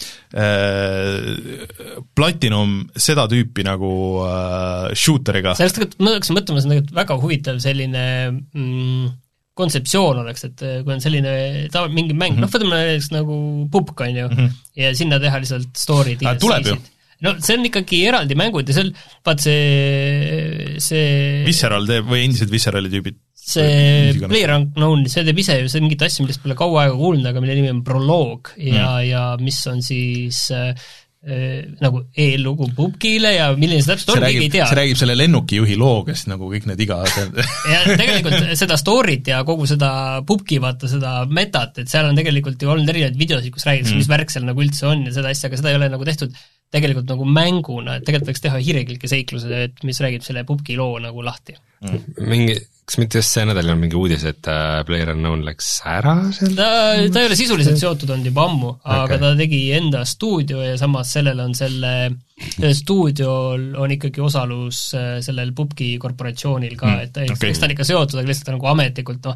äh, Platinum seda tüüpi nagu äh, shooteriga. sellest tegelikult ma hakkasin mõtlema, see on väga huvitav selline mm, kontseptsioon oleks, et kui on selline ta, mingi mäng, mm -hmm. noh, võtame näiteks nagu pubk, on ju, mm -hmm. ja sinna teha lihtsalt story D L C-sid. No see on ikkagi eraldi mängud ja seal, vaat see, see Visceral teeb või endised Viscerali tüübid? See PlayerUnknown, see teeb ise ju see mingit asja, millest pole kaua aega kuulnud, aga mille nimi on Proloog ja mm., ja mis on siis äh, nagu e-lugu pubkile ja milline see täpselt on, keegi ei tea. See räägib selle lennukijuhi loo, kes nagu kõik need iga ja tegelikult seda story't ja kogu seda pubki, vaata seda metat, et seal on tegelikult ju olnud erinevaid videosid, kus räägitakse mm., mis värk seal nagu üldse on ja seda asja, aga seda ei ole nagu tehtud tegelikult nagu mänguna, et tegelikult võiks teha hiirekilke seikluse, et mis räägib selle pubki loo nagu lahti mm.. mingi, kas mitte just see nädal on mingi uudis, et uh, PlayerUnknown läks ära seal? Ta, ta ei ole sisuliselt seotud olnud juba ammu, aga okay. Ta tegi enda stuudio ja samas sellel on selle, sellel stuudiol on ikkagi osalus sellel pubki korporatsioonil ka, et mm. okay. eks ta on ikka seotud, aga lihtsalt nagu ametlikult, noh,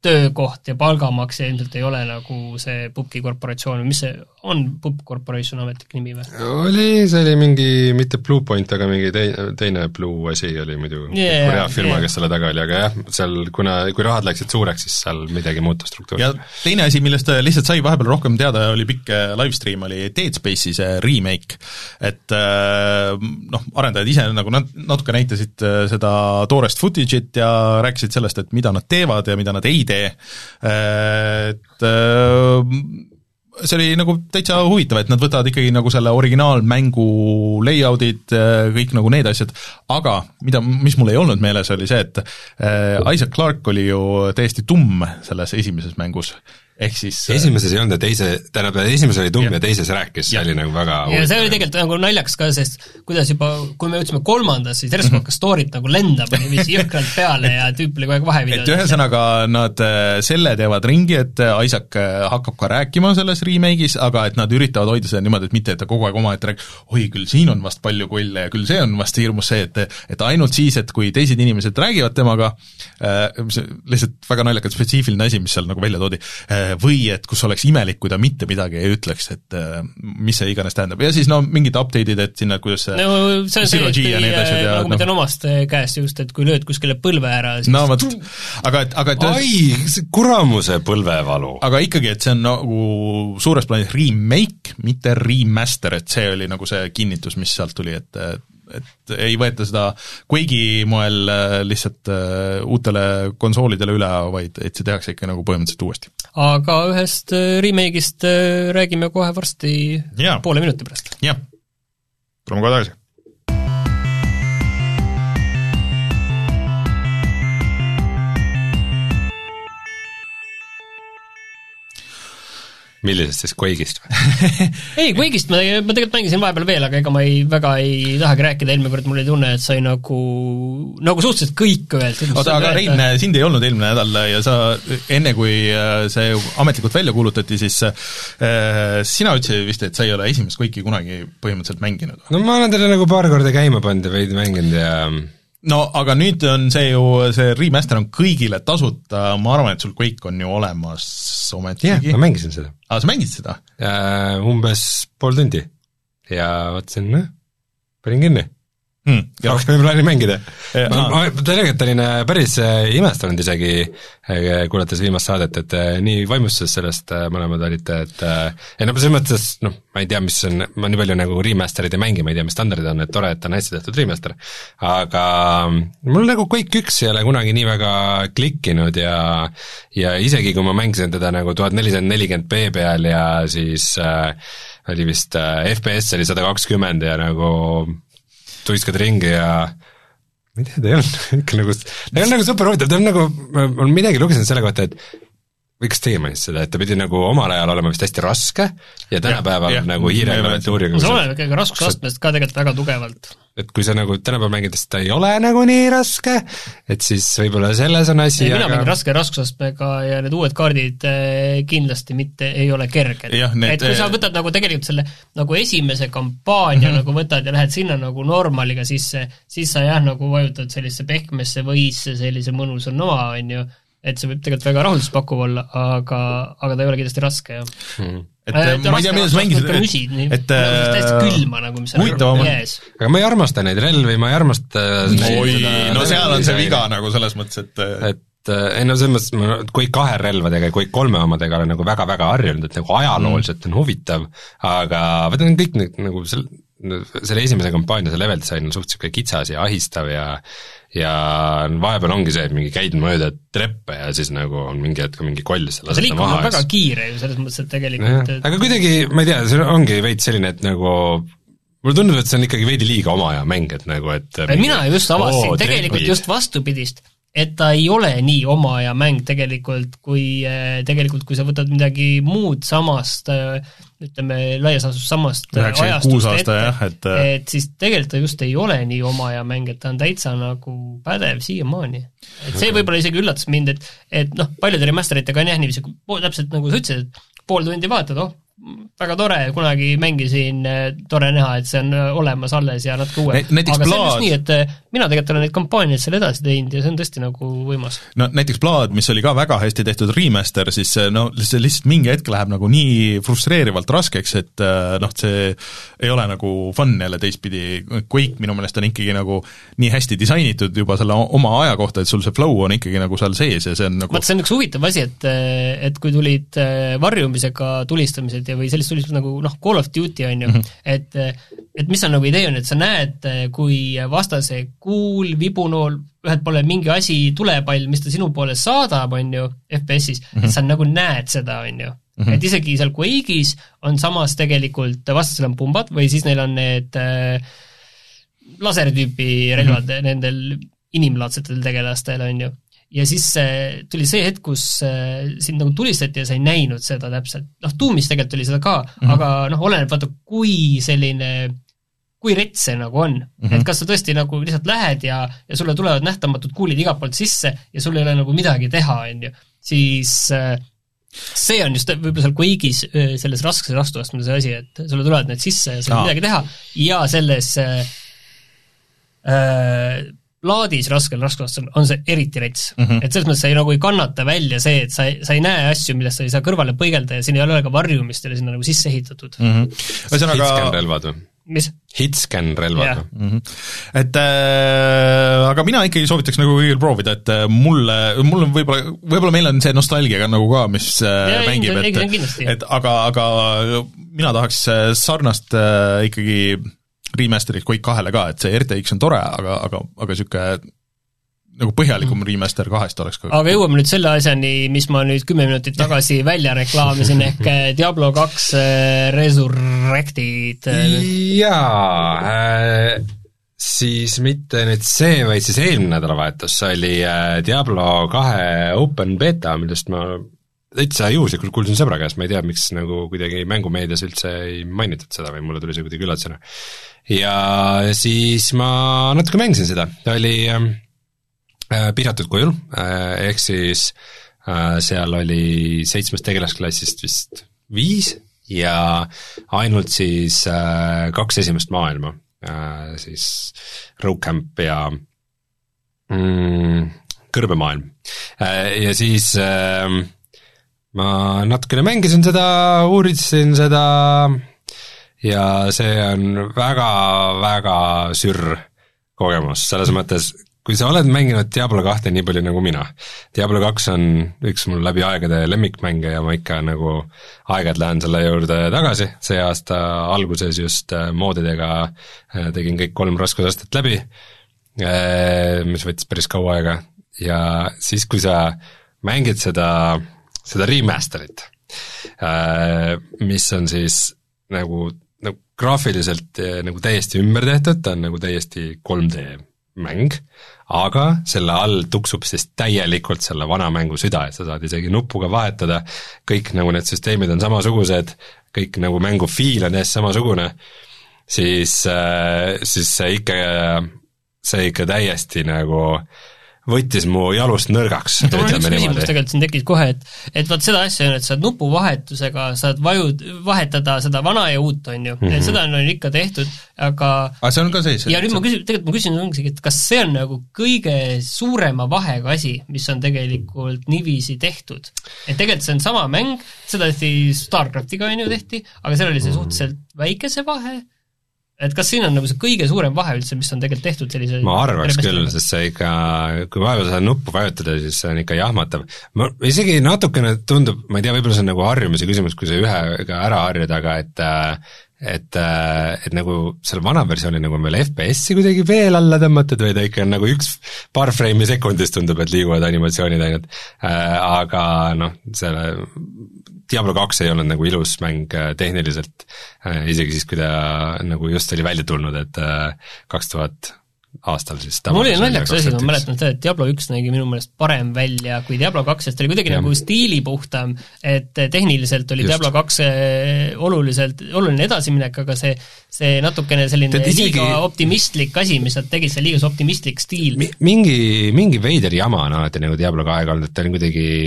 töökoht ja palgamaks ja ilmselt ei ole nagu see Pupki korporatsioon, mis see on, Pup Corporation ametlik nimi või? Oli, see oli mingi, mitte Bluepoint, aga mingi teine, teine Blue asi oli muidu yeah, Korea firma yeah., kes selle taga oli, aga jah, seal kuna, kui rahad läksid suureks, siis seal midagi muutus struktuuri. Ja teine asi, millest lihtsalt sai vahepeal rohkem teada, oli pikk livestream, oli Dead Space'i see remake, et noh, arendajad ise nagu natuke näitasid seda toorest footage'it ja rääkisid sellest, et mida nad teevad ja mida nad ei tee, et see oli nagu täitsa huvitav, et nad võtavad ikkagi nagu selle originaalmängu layout'id, kõik nagu need asjad, aga mida, mis mul ei olnud meeles, oli see, et Isaac Clarke oli ju täiesti tumm selles esimeses mängus. Ehk siis esimeses ei olnud ja teise, tähendab, esimeses oli tumm ja, ja teises rääkis, see oli nagu väga ja see oli tegelikult nagu naljakas ka, sest kuidas juba, kui me jõudsime kolmandas, siis järsku hakkas story't nagu lendab niiviisi jõhkralt peale ja tüüp oli kogu aeg vahevideod. Et ühesõnaga nad selle teevad ringi, et Isaac hakkab ka rääkima selles remake'is, aga et nad üritavad hoida seda niimoodi, et mitte, et ta kogu aeg oma ette rääk, oi, küll siin on vast palju kulle ja küll see on vast hirmus see, et et ainult siis, et kui teised inimesed räägivad temaga, mis lihtsalt väga naljakalt spetsiifiline asi, mis seal nagu välja toodi, või et kus oleks imelik, kui ta mitte midagi ei ütleks, et mis see iganes tähendab. Ja siis no mingid update'id, et sinna, kuidas see no see on see, et kui nagu ma tean omast käest just, et kui lööd kuskile põlve ära, siis no vot, aga et, aga et ai, see kuramuse põlvevalu. Aga ikkagi, et see on nagu suures plaanis remake, mitte remaster, et see oli nagu see kinnitus, mis sealt tuli, et et ei võeta seda Quake'i moel lihtsalt uutele konsoolidele üle, vaid et see tehakse ikka nagu põhimõtteliselt uuesti. Aga ühest remake'ist räägime kohe varsti ja. Poole minuti pärast. Jah, tuleme kohe tagasi. Millisest siis Quake'ist või? ei, Quake'ist ma, ma tegelikult mängisin vahepeal veel, aga ega ma ei, väga ei tahagi rääkida, eelmine kord mul ei tunne, et sai nagu, nagu suhteliselt kõik öeldi. oota, aga Rein, sind ei olnud eelmine nädal ja sa enne, kui see ametlikult välja kuulutati, siis äh, sina ütlesid vist, et sa ei ole esimest Quake'i kunagi põhimõtteliselt mänginud. No ma olen teile nagu paar korda käima pannud ja veidi mänginud ja no aga nüüd on see ju, see remaster on kõigile tasuta, ma arvan, et sul Quake on ju olemas ometigi. jah, ma mängisin seda. aa, sa mängisid seda? Uh, umbes pool tundi ja vaatasin, noh, panin kinni. Hmm, kaks päeva plaani mängida. ma, ma tegelikult olin päris imestanud isegi, kuulates viimast saadet, et nii vaimustuses sellest mõlemad olite, et ja no selles mõttes, noh, ma ei tea, mis on, ma nii palju nagu remasterid ei mängi, ma ei tea, mis standardid on, et tore, et on hästi tehtud remaster, aga mul nagu Quake üks ei ole kunagi nii väga klikkinud ja ja isegi kui ma mängisin teda nagu tuhat nelisada nelikümmend p peal ja siis äh, oli vist äh, F P S oli sada kakskümmend ja nagu tuiskad ringi ja ma ei tea, ta ei olnud ikka nagu, ta ei olnud nagu super huvitav, ta on nagu, ma midagi lugesin selle kohta, et või kas teie mainis seda, et ta pidi nagu omal ajal olema vist hästi raske ja tänapäeval ja, ja, nagu hiireklaviatuuriga see oleneb ikkagi raskusastmest ka tegelikult väga tugevalt. Et kui sa nagu tänapäeval mängides ta ei ole nagu nii raske, et siis võib-olla selles on asi ja mina aga... mängin raske raskusastmega ja need uued kaardid kindlasti mitte ei ole kerged. Need... et kui sa võtad nagu tegelikult selle nagu esimese kampaania mm -hmm. nagu võtad ja lähed sinna nagu normaliga sisse, siis sa jah, nagu vajutad sellisse pehmesse võisse sellise mõnusa noa, on ju, et see võib tegelikult väga rahuldust pakkuv olla, aga, aga ta ei ole kindlasti raske, jah. Hmm. et äh, ma ei tea, mida sa mängisid, et, et täiesti külma nagu, mis on jääs. Aga ma ei armasta neid relvi, ma ei armasta oi, no seal on see viga nagu selles mõttes, et et ei no selles mõttes, ma kui kahe relvadega ja kui kolme omadega olen nagu väga-väga harjunud, et nagu ajalooliselt on huvitav, aga vaata, kõik need nagu selle, selle esimese kampaania, see level design on suhteliselt kitsas ja ahistav ja ja vahepeal ongi see, et mingi käid mööda treppe ja siis nagu on mingi hetk mingi koll, see laseb ta maha. See liikum on väga kiire ju selles mõttes, et tegelikult et... aga kuidagi, ma ei tea, see ongi veid selline, et nagu mulle tundub, et see on ikkagi veidi liiga oma aja mäng, et nagu, et mingi, mina just avastasin oo, tegelikult trepid. Just vastupidist, et ta ei ole nii oma aja mäng tegelikult, kui tegelikult, kui sa võtad midagi muud samast, ütleme, laias laastus samast ajastust ette, jah, et... et siis tegelikult ta just ei ole nii oma aja mäng, et ta on täitsa nagu pädev siiamaani. Et see võib-olla isegi üllatas mind, et, et noh, paljude remasteritega on jah niiviisi, täpselt nagu sa ütlesid, et pool tundi vaatad, oh, väga tore, kunagi mängisin, tore näha, et see on olemas alles ja natuke uue. Näiteks aga see Blood... on just nii, et mina tegelikult olen neid kampaaniaid seal edasi teinud ja see on tõesti nagu võimas. No näiteks Blood, mis oli ka väga hästi tehtud remaster, siis no see lihtsalt mingi hetk läheb nagu nii frustreerivalt raskeks, et noh, see ei ole nagu fun jälle teistpidi. Quake minu meelest on ikkagi nagu nii hästi disainitud juba selle oma aja kohta, et sul see flow on ikkagi nagu seal sees ja see on nagu vaat see on üks huvitav asi, et, et kui tulid varjumisega tulistamised ja või sellist tulistamised nagu noh, Call of Duty on ju, mm -hmm. et, et mis on nagu idee on, et sa näed, kui vastase kuul, vibunool, ühed poole mingi asi, tulepall, mis ta sinu poole saadab, on ju, F P S-is, mm -hmm. sa nagu näed seda, on ju. Mm -hmm. et isegi seal Quake'is on samas tegelikult vastasel on pumbad või siis neil on need äh, lasertüüpi relvad mm -hmm. nendel inimlaadsetel tegelastel, on ju. Ja siis äh, tuli see hetk, kus äh, sind nagu tulistati ja sa ei näinud seda täpselt. Noh, Doomis tegelikult oli seda ka, mm -hmm. aga noh, oleneb vaata, kui selline, kui rets see nagu on. Mm -hmm. Et kas sa tõesti nagu lihtsalt lähed ja, ja sulle tulevad nähtamatud kuulid igalt poolt sisse ja sul ei ole nagu midagi teha, on ju. Siis äh, see on just võib-olla seal Quake'is selles raskes vastuastmes see asi, et sulle tulevad need sisse ja sa ei midagi teha ja selles äh, äh, laadis raskel raskusastel on see eriti rets. Mm -hmm. Et selles mõttes sa ei, nagu ei kannata välja see, et sa ei, sa ei näe asju, millest sa ei saa kõrvale põigelda ja siin ei ole ka varjumist ja sinna nagu sisse ehitatud. Mm -hmm. Hitscan relvad või? Mis? Hitscan relvad yeah. või? Mm -hmm. Et äh, aga mina ikkagi soovitaks nagu kõigil proovida, et mulle, mul on võib-olla, võib-olla meil on see nostalgiaga nagu ka, mis äh, ja, mängib, et, et aga, aga mina tahaks sarnast äh, ikkagi remasterit Quake kahele ka, et see R T X on tore, aga, aga, aga niisugune nagu põhjalikum mm. remaster kahest oleks ka. Aga jõuame nüüd selle asjani, mis ma nüüd kümme minutit tagasi välja reklaamisin, ehk Diablo kaks Resurrected. Jaa, äh, siis mitte nüüd see, vaid siis eelmine nädalavahetus oli Diablo kahe open beta, millest ma täitsa juhuslikult kuulsin sõbra käest, ma ei tea, miks nagu kuidagi mängumeedias üldse ei mainitud seda või mulle tuli see kuidagi üllatusena. Ja siis ma natuke mängisin seda, ta oli äh, piiratud kujul, äh, ehk siis äh, seal oli seitsmest tegelasklassist vist viis ja ainult siis äh, kaks esimest maailma, äh, siis Rogue Camp ja mm, kõrbemaailm äh,. Ja siis äh, ma natukene mängisin seda, uurisin seda ja see on väga-väga sürr kogemus, selles mõttes, kui sa oled mänginud Diablo kahte nii palju nagu mina, Diablo kaks on üks mul läbi aegade lemmikmänge ja ma ikka nagu aeg-ajalt lähen selle juurde tagasi, see aasta alguses just moodidega tegin kõik kolm raskusastet läbi, mis võttis päris kaua aega ja siis, kui sa mängid seda seda remasterit, mis on siis nagu, nagu graafiliselt nagu täiesti ümber tehtud, ta on nagu täiesti kolm D mäng, aga selle all tuksub siis täielikult selle vana mängu süda, et sa saad isegi nupuga vahetada, kõik nagu need süsteemid on samasugused, kõik nagu mängu feel on täiesti samasugune, siis, siis see ikka, see ikka täiesti nagu võttis mu jalust nõrgaks. mul on üks küsimus tegelikult siin tekkis kohe, et et vaat seda asja on, et saad nupuvahetusega, saad vajud, vahetada seda vana ja uut, on ju, mm -hmm. et seda on ikka tehtud, aga aga see on ka sees. ja nüüd ma küsin, tegelikult ma küsin ongi, et kas see on nagu kõige suurema vahega asi, mis on tegelikult niiviisi tehtud. Et tegelikult see on sama mäng, seda tehti Starcraftiga on ju tehti, aga seal oli see suhteliselt väikese vahe, et kas siin on nagu see kõige suurem vahe üldse, mis on tegelikult tehtud sellise ma arvaks küll, sest see ikka, kui vaeva seda nuppu vajutada, siis see on ikka jahmatav. Ma isegi natukene tundub, ma ei tea, võib-olla see on nagu harjumise küsimus, kui see ühega ära harjuda, aga et et, et nagu selle vana versiooni nagu on veel F P S-i kuidagi veel alla tõmmatud või ta ikka on nagu üks paar freimi sekundis tundub, et liiguvad animatsioonid ainult, aga noh, selle Diablo kaks ei olnud nagu ilus mäng tehniliselt, isegi siis, kui ta nagu just oli välja tulnud, et kaks tuhat aastal siis mul oli naljakas asi, ma mäletan seda, et Diablo üks nägi minu meelest parem välja kui Diablo kaks, sest ta oli kuidagi ja. nagu stiilipuhtam, et tehniliselt oli just. Diablo kaks oluliselt, oluline edasiminek, aga see, see natukene selline isegi... liiga optimistlik asi, mis nad tegid, see liiga optimistlik stiil. Mingi, mingi veider jama on alati nagu Diablo kahega olnud, et ta on kuidagi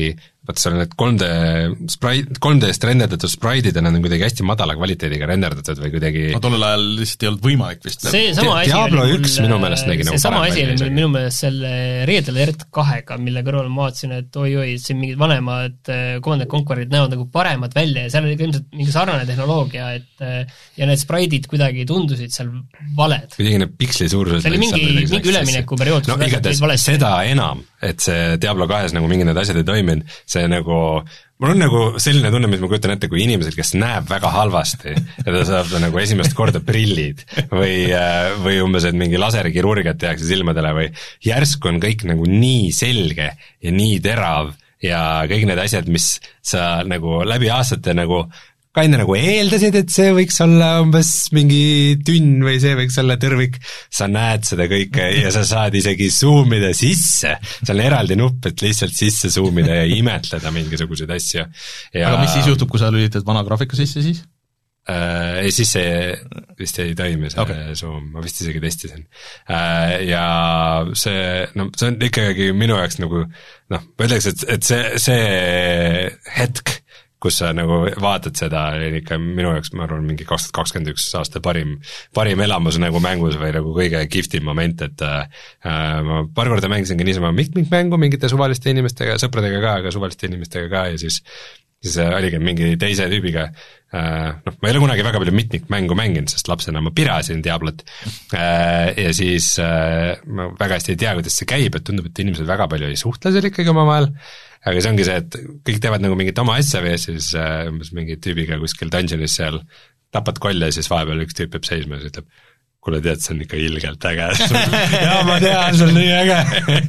vaata seal on need kolm D spraid, kolm D-st renderdatud spraidid ja nad on kuidagi hästi madala kvaliteediga renderdatud või kuidagi no tollel ajal lihtsalt ei olnud võimalik vist. see sama asi Diablo oli üks minu meelest nägi nagu sama asi oli välja minu meelest selle Red Alert kahega, mille kõrval ma vaatasin, et oi-oi, siin mingid vanemad Command and Conquerid näevad nagu paremad välja ja seal oli ilmselt mingi sarnane tehnoloogia, et ja need spraidid kuidagi tundusid seal valed. kuidagi need piksli suurused see oli mingi, mingi üleminekuperiood, no igatahes seda enam, et see Diablo kahes nagu mingi need asjad ei toiminud, see nagu, mul on nagu selline tunne, mis ma kujutan ette, kui inimesed, kes näeb väga halvasti ja ta saab nagu esimest korda prillid või, või umbes, et mingi laserikirurgiat tehakse silmadele või järsku on kõik nagu nii selge ja nii terav ja kõik need asjad, mis sa nagu läbi aastate nagu kinda nagu eeldasid, et see võiks olla umbes mingi tünn või see võiks olla tõrvik, sa näed seda kõike ja sa saad isegi zoomida sisse, seal on eraldi nupp, et lihtsalt sisse zoomida ja imetleda mingisuguseid asju ja.... aga mis siis juhtub, kui sa lülitad vana graafika sisse siis? Äh, ei, siis see vist ei toimi, see okay. zoom, ma vist isegi testisin äh,. Ja see, no see on ikkagi minu jaoks nagu noh, ma ütleks, et, et see, see hetk, kus sa nagu vaatad seda, oli ikka minu jaoks, ma arvan, mingi kaks tuhat kakskümmend üks aasta parim, parim elamus nagu mängus või nagu kõige kihvtim moment, et äh, ma paar korda mängisingi niisama mikk-mikk-mängu mingite suvaliste inimestega, sõpradega ka, aga suvaliste inimestega ka ja siis siis oligi mingi teise tüübiga, noh, ma ei ole kunagi väga palju mitmikmängu mänginud, sest lapsena ma pirasin Diablot ja siis ma väga hästi ei tea, kuidas see käib, et tundub, et inimesed väga palju ei suhtle seal ikkagi omavahel, aga see ongi see, et kõik teevad nagu mingit oma asja või siis umbes mingi tüübiga kuskil dungeonis seal tapad kolle ja siis vahepeal üks tüüp peab seisma ja siis ütleb, kuule tead, see on ikka ilgelt äge. Jaa, ma tean, see on nii äge.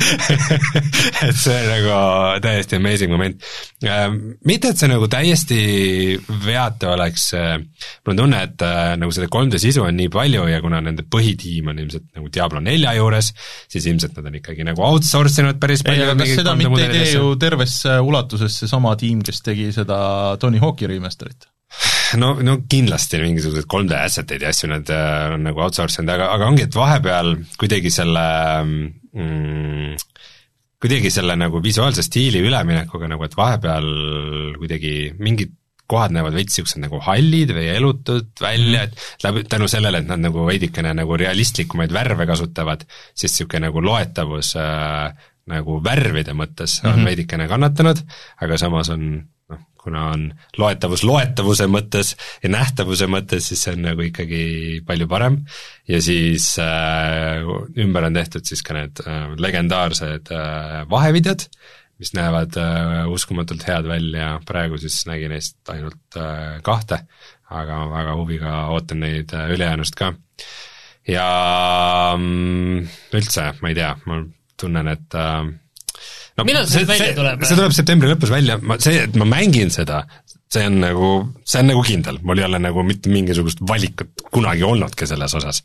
et see on nagu täiesti amazing moment. Mitte, et see nagu täiesti veate oleks, mul on tunne, et nagu seda kolm D sisu on nii palju ja kuna nende põhitiim on ilmselt nagu Diablo nelja juures, siis ilmselt nad on ikkagi nagu outsource inud päris palju. Ei, kas seda mitte ei tee ju terves ulatuses see sama tiim, kes tegi seda Tony Hawk'i remasterit? No, no kindlasti mingisugused kolm D asset'id ja asju nad äh, on nagu outsource inud, aga, aga ongi, et vahepeal kuidagi selle mm, kuidagi selle nagu visuaalse stiili üleminekuga nagu, et vahepeal kuidagi mingid kohad näevad veits siuksed nagu hallid või elutud välja, et läbi, tänu sellele, et nad nagu veidikene nagu realistlikumaid värve kasutavad, siis siuke nagu loetavus äh, nagu värvide mõttes on mm-hmm. veidikene kannatanud, aga samas on noh, kuna on loetavus loetavuse mõttes ja nähtavuse mõttes, siis see on nagu ikkagi palju parem ja siis äh, ümber on tehtud siis ka need äh, legendaarsed äh, vahevideod, mis näevad äh, uskumatult head välja, praegu siis nägi neist ainult äh, kahte, aga väga huviga ootan neid äh, ülejäänust ka. Ja mm, üldse, ma ei tea, ma tunnen, et äh, no, millal see, see välja tuleb? See tuleb septembri lõpus välja, ma, see, et ma mängin seda, see on nagu, see on nagu kindel, mul ei ole nagu mitte mingisugust valikut kunagi olnudki selles osas.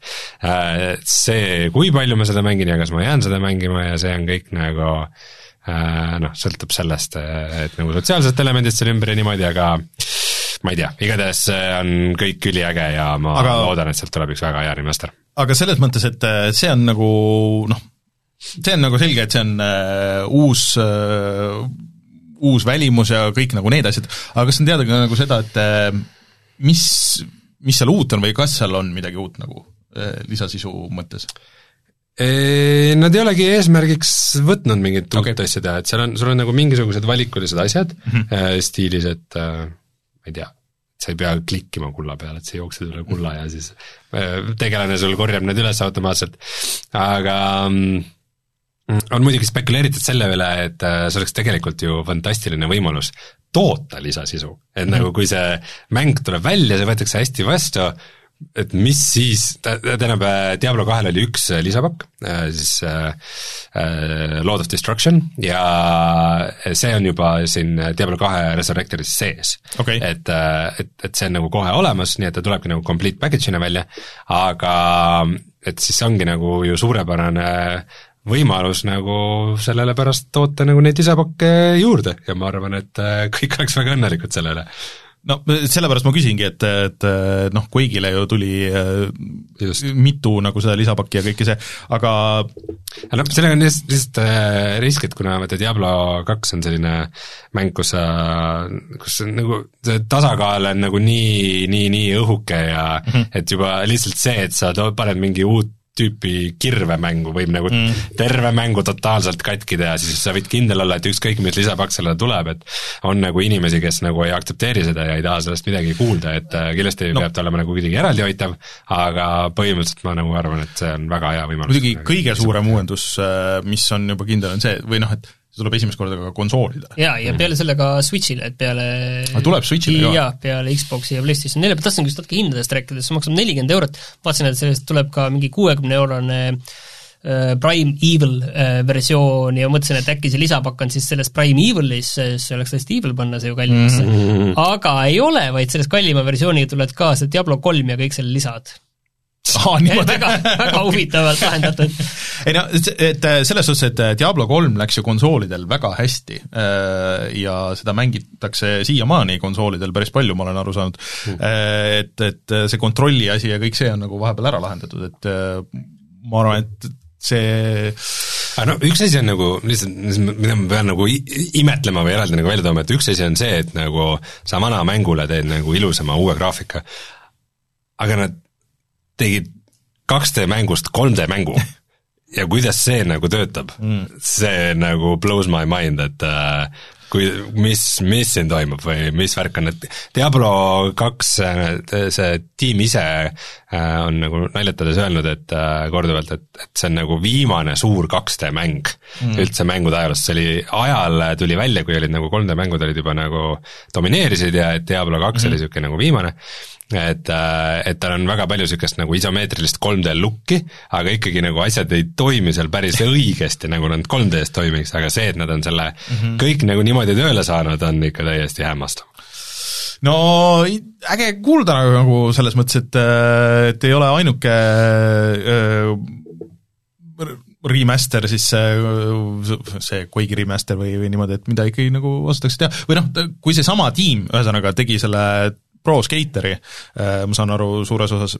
See, kui palju ma seda mängin ja kas ma jään seda mängima ja see on kõik nagu noh, sõltub sellest, et nagu sotsiaalsed elemendid seal ümber ja niimoodi, aga ma ei tea, igatahes on kõik üliäge ja ma aga, loodan, et sealt tuleb üks väga hea remaster. Aga selles mõttes, et see on nagu noh, see on nagu selge, et see on äh, uus äh, uus välimus ja kõik nagu need asjad, aga kas on teada ka nagu seda, et äh, mis, mis seal uut on või kas seal on midagi uut nagu äh, lisasisu mõttes? Nad ei olegi eesmärgiks võtnud mingit okay. uut asja teha, et seal on, sul on nagu mingisugused valikulised asjad mm -hmm. stiilis, et äh, ma ei tea, sa ei pea klikkima kulla peale, et sa jooksed üle kulla ja siis tegelane sul korjab need üles automaatselt, aga on muidugi spekuleeritud selle üle, et see oleks tegelikult ju fantastiline võimalus toota lisasisu, et mm-hmm. nagu kui see mäng tuleb välja, see võetakse hästi vastu, et mis siis, tähendab Diablo kahel oli üks lisapakk, siis äh, Lord of Destruction ja see on juba siin Diablo kahe Resurrectoris sees okay. et, et, et see on nagu kohe olemas, nii et ta tulebki nagu complete package'ina välja, aga et siis ongi nagu ju suurepärane võimalus nagu sellele pärast toota nagu neid lisapakke juurde ja ma arvan, et kõik oleks väga õnnelikud selle üle. No sellepärast ma küsingi, et, et noh, Quake'ile ju tuli mitu nagu seda lisapakki ja kõike see, aga no sellega on lihtsalt äh, risk, et kuna vaata Diablo kaks on selline mäng, kus sa, kus nagu see tasakaal on nagu nii, nii, nii õhuke ja mm-hmm. et juba lihtsalt see, et sa to- paned mingi uut tüüpi kirvemängu võib nagu mm. terve mängu totaalselt katkida ja siis sa võid kindel olla, et ükskõik mis lisapakk sellele tuleb, et on nagu inimesi, kes nagu ei aktsepteeri seda ja ei taha sellest midagi kuulda, et kindlasti no. peab ta olema nagu kuidagi eraldi hoitav, aga põhimõtteliselt ma nagu arvan, et see on väga hea võimalus. muidugi kõige suurem uuendus, mis on juba kindel, on see, või noh, et see tuleb esimest korda ka konsoolidele. jaa, ja peale selle ka Switchile, et peale aga tuleb Switchile ka? jaa, peale Xboxi ja PlayStation neli, tahtsin just natuke hindadest rääkida, see maksab nelikümmend eurot, vaatasin, et sellest tuleb ka mingi kuuekümne eurone äh, Prime Evil äh, versioon ja mõtlesin, et äkki see lisapakk on siis sellest Prime Evilis, see oleks tõesti Evil panna see ju kallimasse mm-hmm., aga ei ole, vaid sellest kallima versiooniga tulevad ka see Diablo kolm ja kõik selle lisad. Ah, väga, väga huvitavalt lahendatud. ei no, et selles suhtes, et Diablo kolm läks ju konsoolidel väga hästi ja seda mängitakse siiamaani konsoolidel päris palju, ma olen aru saanud, et, et see kontrolli asi ja kõik see on nagu vahepeal ära lahendatud, et ma arvan, et see aga no üks asi on nagu, lihtsalt, mida ma pean nagu imetlema või eraldi nagu välja tooma, et üks asi on see, et nagu sa vana mängule teed nagu ilusama uue graafika, aga nad tegid kaks D mängust kolm D mängu ja kuidas see nagu töötab mm., see nagu blows my mind, et äh, kui, mis, mis siin toimub või mis värk on, et Diablo kaks, see tiim ise äh, on nagu naljatades öelnud, et äh, korduvalt, et, et see on nagu viimane suur kaks D mäng mm. üldse mängude ajalust, see oli ajal tuli välja, kui olid nagu kolm D mängud olid juba nagu domineerisid ja et Diablo kaks mm. oli niisugune nagu viimane, et, et tal on väga palju niisugust nagu isomeetrilist kolm D looki, aga ikkagi nagu asjad ei toimi seal päris õigesti, nagu nad kolm D-s toimiks, aga see, et nad on selle mm-hmm. kõik nagu niimoodi tööle saanud, on ikka täiesti hämmastav. No äge kuulda nagu selles mõttes, et, et ei ole ainuke äh, remaster, siis see, see Quake'i remaster või, või niimoodi, et mida ikkagi nagu osatakse teha, või noh, kui see sama tiim ühesõnaga tegi selle Pro Skateri, ma saan aru suures osas,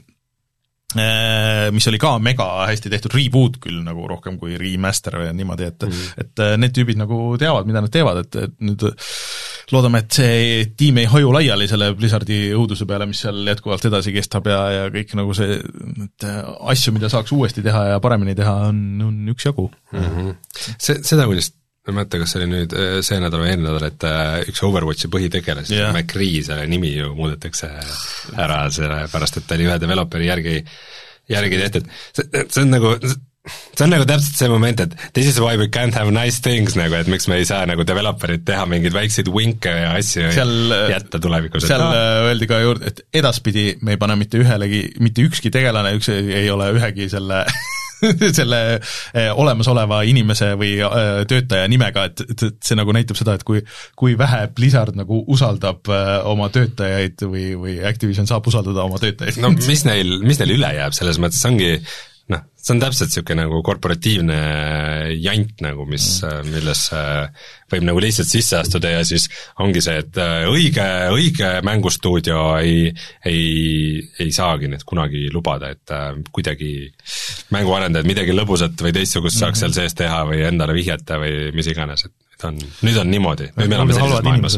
mis oli ka mega hästi tehtud reboot küll nagu rohkem kui remaster või niimoodi, et mm. et need tüübid nagu teavad, mida nad teevad, et, et nüüd loodame, et see tiim ei haju laiali selle Blizzardi õuduse peale, mis seal jätkuvalt edasi kestab ja, ja kõik nagu see, et asju, mida saaks uuesti teha ja paremini teha, on, on üksjagu. Mm-hmm. See, seda millest ma ei mäleta, kas see oli nüüd see nädal või eelmine nädal, et üks Overwatchi põhitegelas yeah., McCree, selle nimi ju muudetakse ära, sellepärast et ta oli ühe developeri järgi, järgi tehtud. See, see on nagu, see on nagu täpselt see moment, et this is why we can't have nice things, nagu, et miks me ei saa nagu developerid teha mingeid väikseid winke ja asju seal, jätta tulevikus. Seal et, öeldi ka juurde, et edaspidi me ei pane mitte ühelegi, mitte ükski tegelane, üks ei ole ühegi selle selle olemasoleva inimese või töötaja nimega, et, et, et see nagu näitab seda, et kui, kui vähe Blizzard nagu usaldab oma töötajaid või, või Activision saab usaldada oma töötajaid. No mis neil, mis neil üle jääb, selles mõttes ongi noh, see on täpselt niisugune nagu korporatiivne jant nagu, mis, milles võib nagu lihtsalt sisse astuda ja siis ongi see, et õige, õige mängustuudio ei, ei, ei saagi need kunagi lubada, et kuidagi mänguarendajad midagi lõbusat või teistsugust saaks seal sees teha või endale vihjata või mis iganes, et on, nüüd on niimoodi, me elame sellises maailmas.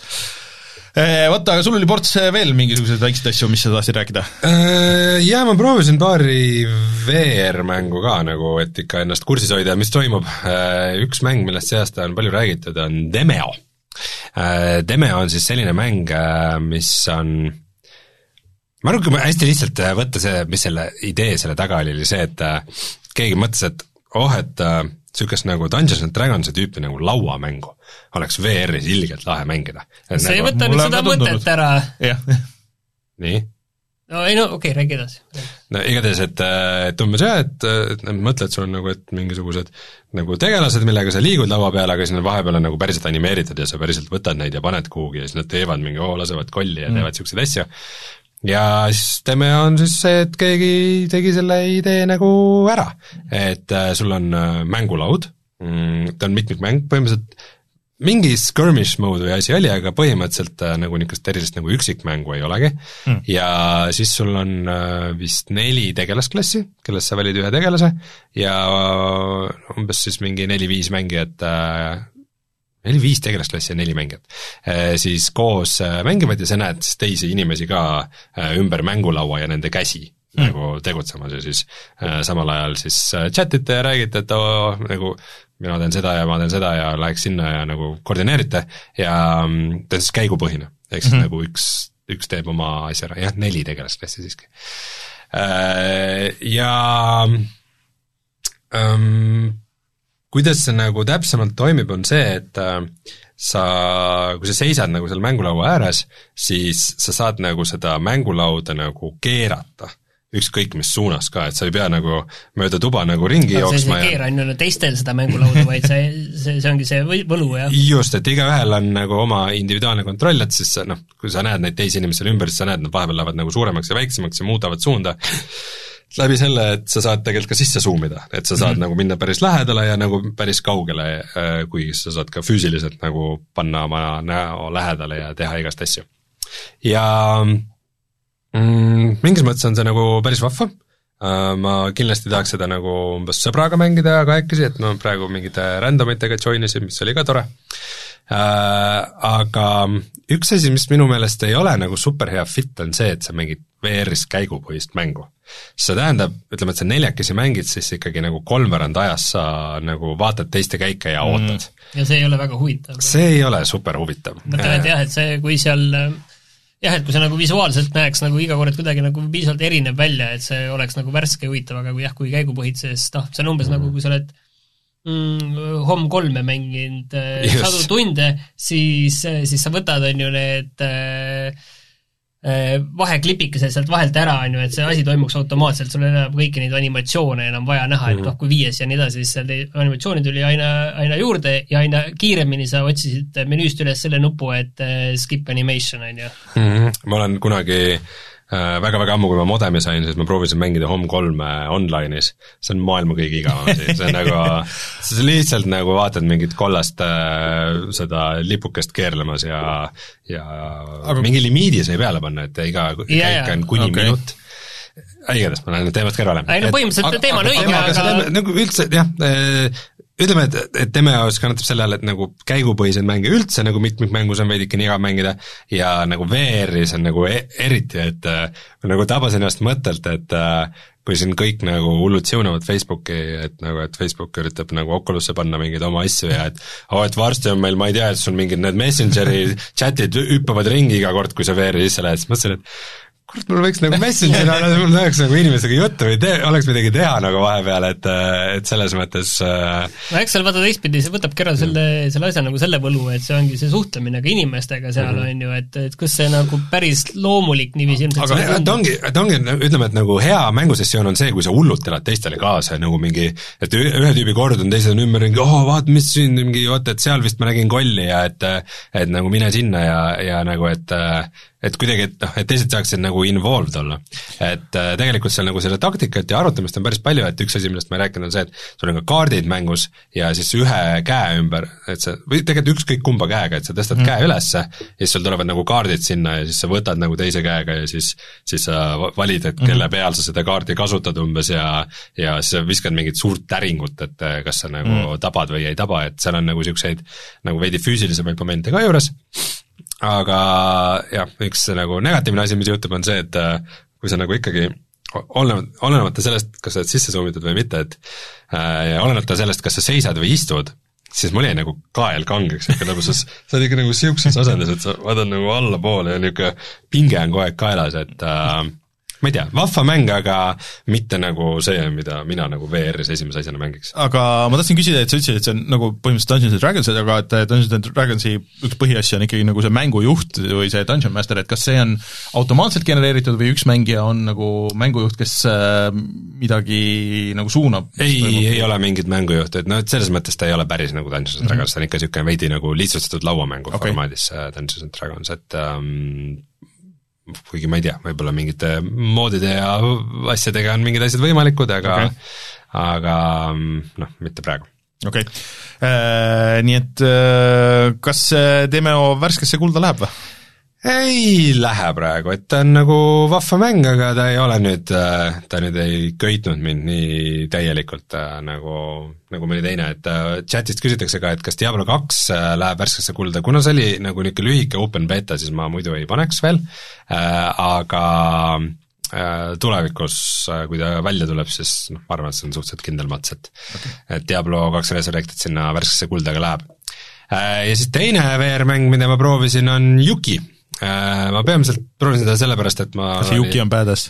Vaata, aga sul oli ports veel mingisuguseid väikseid asju, mis sa tahtsid rääkida? Jaa, ma proovisin paari V R-mängu ka nagu, et ikka ennast kursis hoida, mis toimub. Üks mäng, millest see aasta on palju räägitud, on Demeo. Demeo on siis selline mäng, mis on ma arvan, kui ma hästi lihtsalt võtta see, mis selle idee selle taga oli, oli see, et keegi mõtles, et oh, et niisugust nagu Dungeons and Dragonsi tüüpi nagu lauamängu oleks V R-is ilgelt lahe mängida. See nagu, ei võta nüüd seda mõtet ära. Jah. Nii? No ei no, okei, okay, räägi edasi. No igatahes, et, et umbes jah, et, et mõtled, sul on nagu, et mingisugused nagu tegelased, millega sa liigud laua peale, aga siis nad vahepeal on nagu päriselt animeeritud ja sa päriselt võtad neid ja paned kuhugi ja siis nad teevad mingi, oo, lasevad kolli ja teevad niisuguseid asju. Ja siis teeme on siis see, et keegi tegi selle idee nagu ära, et äh, sul on äh, mängulaud, mm, ta on mitmikmäng, põhimõtteliselt mingi skirmish mode või asi oli, aga põhimõtteliselt äh, nagu niisugust erilist nagu üksikmängu ei olegi mm. ja siis sul on äh, vist neli tegelasklassi, kellest sa valid ühe tegelase ja äh, umbes siis mingi neli-viis mängijat äh, neli-viis tegelasklassi ja neli mängijat äh, siis koos äh, mängivad ja sa näed siis teisi inimesi ka äh, ümber mängulaua ja nende käsi mm. nagu tegutsemas ja siis äh, samal ajal siis äh, chatite ja räägite, et oo, nagu mina teen seda ja ma teen seda ja läheks sinna ja nagu koordineerite ja ta on siis käigupõhine, ehk siis mm -hmm. nagu üks, üks teeb oma asja ära, jah, neli tegelasklassi siiski. Ja ähm, kuidas see nagu täpsemalt toimib, on see, et sa, kui sa seisad nagu seal mängulaua ääres, siis sa saad nagu seda mängulauda nagu keerata ükskõik mis suunas ka, et sa ei pea nagu mööda tuba nagu ringi no, jooksma see, see keer on ju teistel seda mängulauda, vaid see, see, see ongi see võlu, jah? Just, et igaühel on nagu oma individuaalne kontroll, et siis noh, kui sa näed neid teisi inimesi ümber, siis sa näed, nad vahepeal lähevad nagu suuremaks ja väiksemaks ja muudavad suunda läbi selle, et sa saad tegelikult ka sisse zoomida, et sa saad mm-hmm. nagu minna päris lähedale ja nagu päris kaugele, kuigi sa saad ka füüsiliselt nagu panna oma näo lähedale ja teha igast asju. Ja Mm, mingis mõttes on see nagu päris vahva, uh, ma kindlasti tahaks seda nagu umbes sõbraga mängida kahekesi, et ma praegu mingite randomitega joinisin, mis oli ka tore, uh, aga üks asi, mis minu meelest ei ole nagu super hea fit, on see, et sa mängid V R-is käigupõhist mängu. See tähendab, ütleme, et sa neljakesi mängid, siis ikkagi nagu kolmveerand ajas sa nagu vaatad teiste käike ja ootad. Ja see ei ole väga huvitav. See ei ole super huvitav. Mõtlen, et jah, et see, kui seal jah, et kui see nagu visuaalselt näeks nagu iga kord kuidagi nagu piisavalt erinev välja, et see oleks nagu värske ja huvitav, aga kui jah, kui käigupõhid, sest noh, see on umbes mm. nagu, kui sa oled mm, Home kolme mänginud yes. sadu tunde, siis, siis sa võtad, on ju, need äh, vaheklipikesed sealt vahelt ära, on ju, et see asi toimuks automaatselt, sul enam kõiki neid animatsioone enam vaja näha, et noh, kui viies ja nii edasi, siis seal animatsiooni tuli aina, aina juurde ja aina kiiremini sa otsisid menüüst üles selle nupu, et skip animation, on ju. Mm-hmm. Ma olen kunagi väga-väga ammu, kui ma modemi sain, siis ma proovisin mängida Home kolme online'is. See on maailma kõige igavam asi. See on nagu, sa lihtsalt nagu vaatad mingit kollast äh, seda lipukest keerlemas ja, ja aga... mingi limiidi sa ei peale panna, et iga yeah, käik on kuni okay. minut. Igatahes, ma lähen teemast kõrvale. Ei, no põhimõtteliselt teema on õige, aga... aga... Nagu üldse, jah, ütleme, et, et tema jaoks kannatab selle all, et nagu käigupõhised mänge üldse nagu mitmikmängus on veidike nii igav mängida ja nagu V R-is on nagu eriti, et ma nagu tabasin ennast mõttelt, et kui siin kõik nagu hullud siunavad Facebooki, et nagu, et Facebook üritab nagu Oculusse panna mingeid oma asju ja et oh, et varsti on meil, ma ei tea, et sul mingid need Messengeri chatid hüppavad ringi iga kord, kui sa V R-i sisse lähed, siis mõtlesin, et kurat, mul võiks nagu Messengerina, mul tahaks nagu inimestega juttu või te, oleks midagi teha nagu vahepeal, et, et selles mõttes äh... no eks seal vaata teistpidi, see võtab kerra selle, selle asja nagu selle võlu, et see ongi see suhtlemine ka inimestega seal mm -hmm. on ju, et, et kas see nagu päris loomulik niiviisi aga see, ta ongi, ta ongi, ütleme, et nagu hea mängusessioon on see, kui sa hullult elad teistele kaasa nagu mingi, et ühe tüübi kord on teised on ümber mingi, oh, vaat, mis siin mingi, oota, et seal vist ma nägin kolli ja et et nagu mine sinna ja, ja nagu, et et kuidagi, et noh, et teised saaksid nagu involved olla. Et äh, tegelikult seal nagu selle taktikat ja arutamist on päris palju, et üks asi, millest ma ei rääkinud, on see, et sul on ka kaardid mängus ja siis ühe käe ümber, et sa, või tegelikult ükskõik kumba käega, et sa tõstad mm. käe ülesse ja siis sul tulevad nagu kaardid sinna ja siis sa võtad nagu teise käega ja siis, siis sa valid, et kelle mm. peal sa seda kaardi kasutad umbes ja ja siis sa viskad mingit suurt täringut, et kas sa nagu mm. tabad või ei taba, et seal on nagu siukseid nagu veidi füüsilisemaid momente ka juures, aga jah, üks nagu negatiivne asi, mis juhtub, on see, et kui sa nagu ikkagi olenemata sellest, kas sa oled sisse soovitud või mitte, et ja olenemata sellest, kas sa seisad või istud, siis mul jäi nagu kael kangeks, et lõpus sa oled ikka nagu siukses asendes, et sa vaatad nagu allapoole ja niisugune pinge on kogu aeg kaelas, et äh, ma ei tea, vahva mäng, aga mitte nagu see, mida mina nagu V R-is esimese asjana mängiks. Aga ma tahtsin küsida, et sa ütlesid, et see on nagu põhimõtteliselt Dungeons and Dragons, aga et Dungeons and Dragonsi üks põhiasja on ikkagi nagu see mängujuht või see Dungeon Master, et kas see on automaatselt genereeritud või üks mängija on nagu mängujuht, kes midagi nagu suunab? Ei, ei ole mingit mängujuht, et no et selles mõttes ta ei ole päris nagu Dungeons and Dragons, mm-hmm. ta on ikka niisugune veidi nagu lihtsustatud lauamängu okay. formaadis Dungeons and Dragons, et um, kuigi ma ei tea, võib-olla mingite moodide ja asjadega on mingid asjad võimalikud, aga okay. aga noh, mitte praegu. okei okay., nii et kas Demeo värskesse kulda läheb või? Ei lähe praegu, et ta on nagu vahva mäng, aga ta ei ole nüüd, ta nüüd ei köitnud mind nii täielikult nagu, nagu mõni teine, et chatist küsitakse ka, et kas Diablo kaks läheb värskesse kulda, kuna see oli nagu niisugune lühike open beta, siis ma muidu ei paneks veel, aga tulevikus, kui ta välja tuleb, siis noh, ma arvan, et see on suhteliselt kindel mats, et okay. et Diablo kaks Resurrected sinna värskesse kuldaga läheb. Ja siis teine V R-mäng, mida ma proovisin, on Yuki. Ma peamiselt proovisin seda sellepärast, et ma kas Yuki on badass?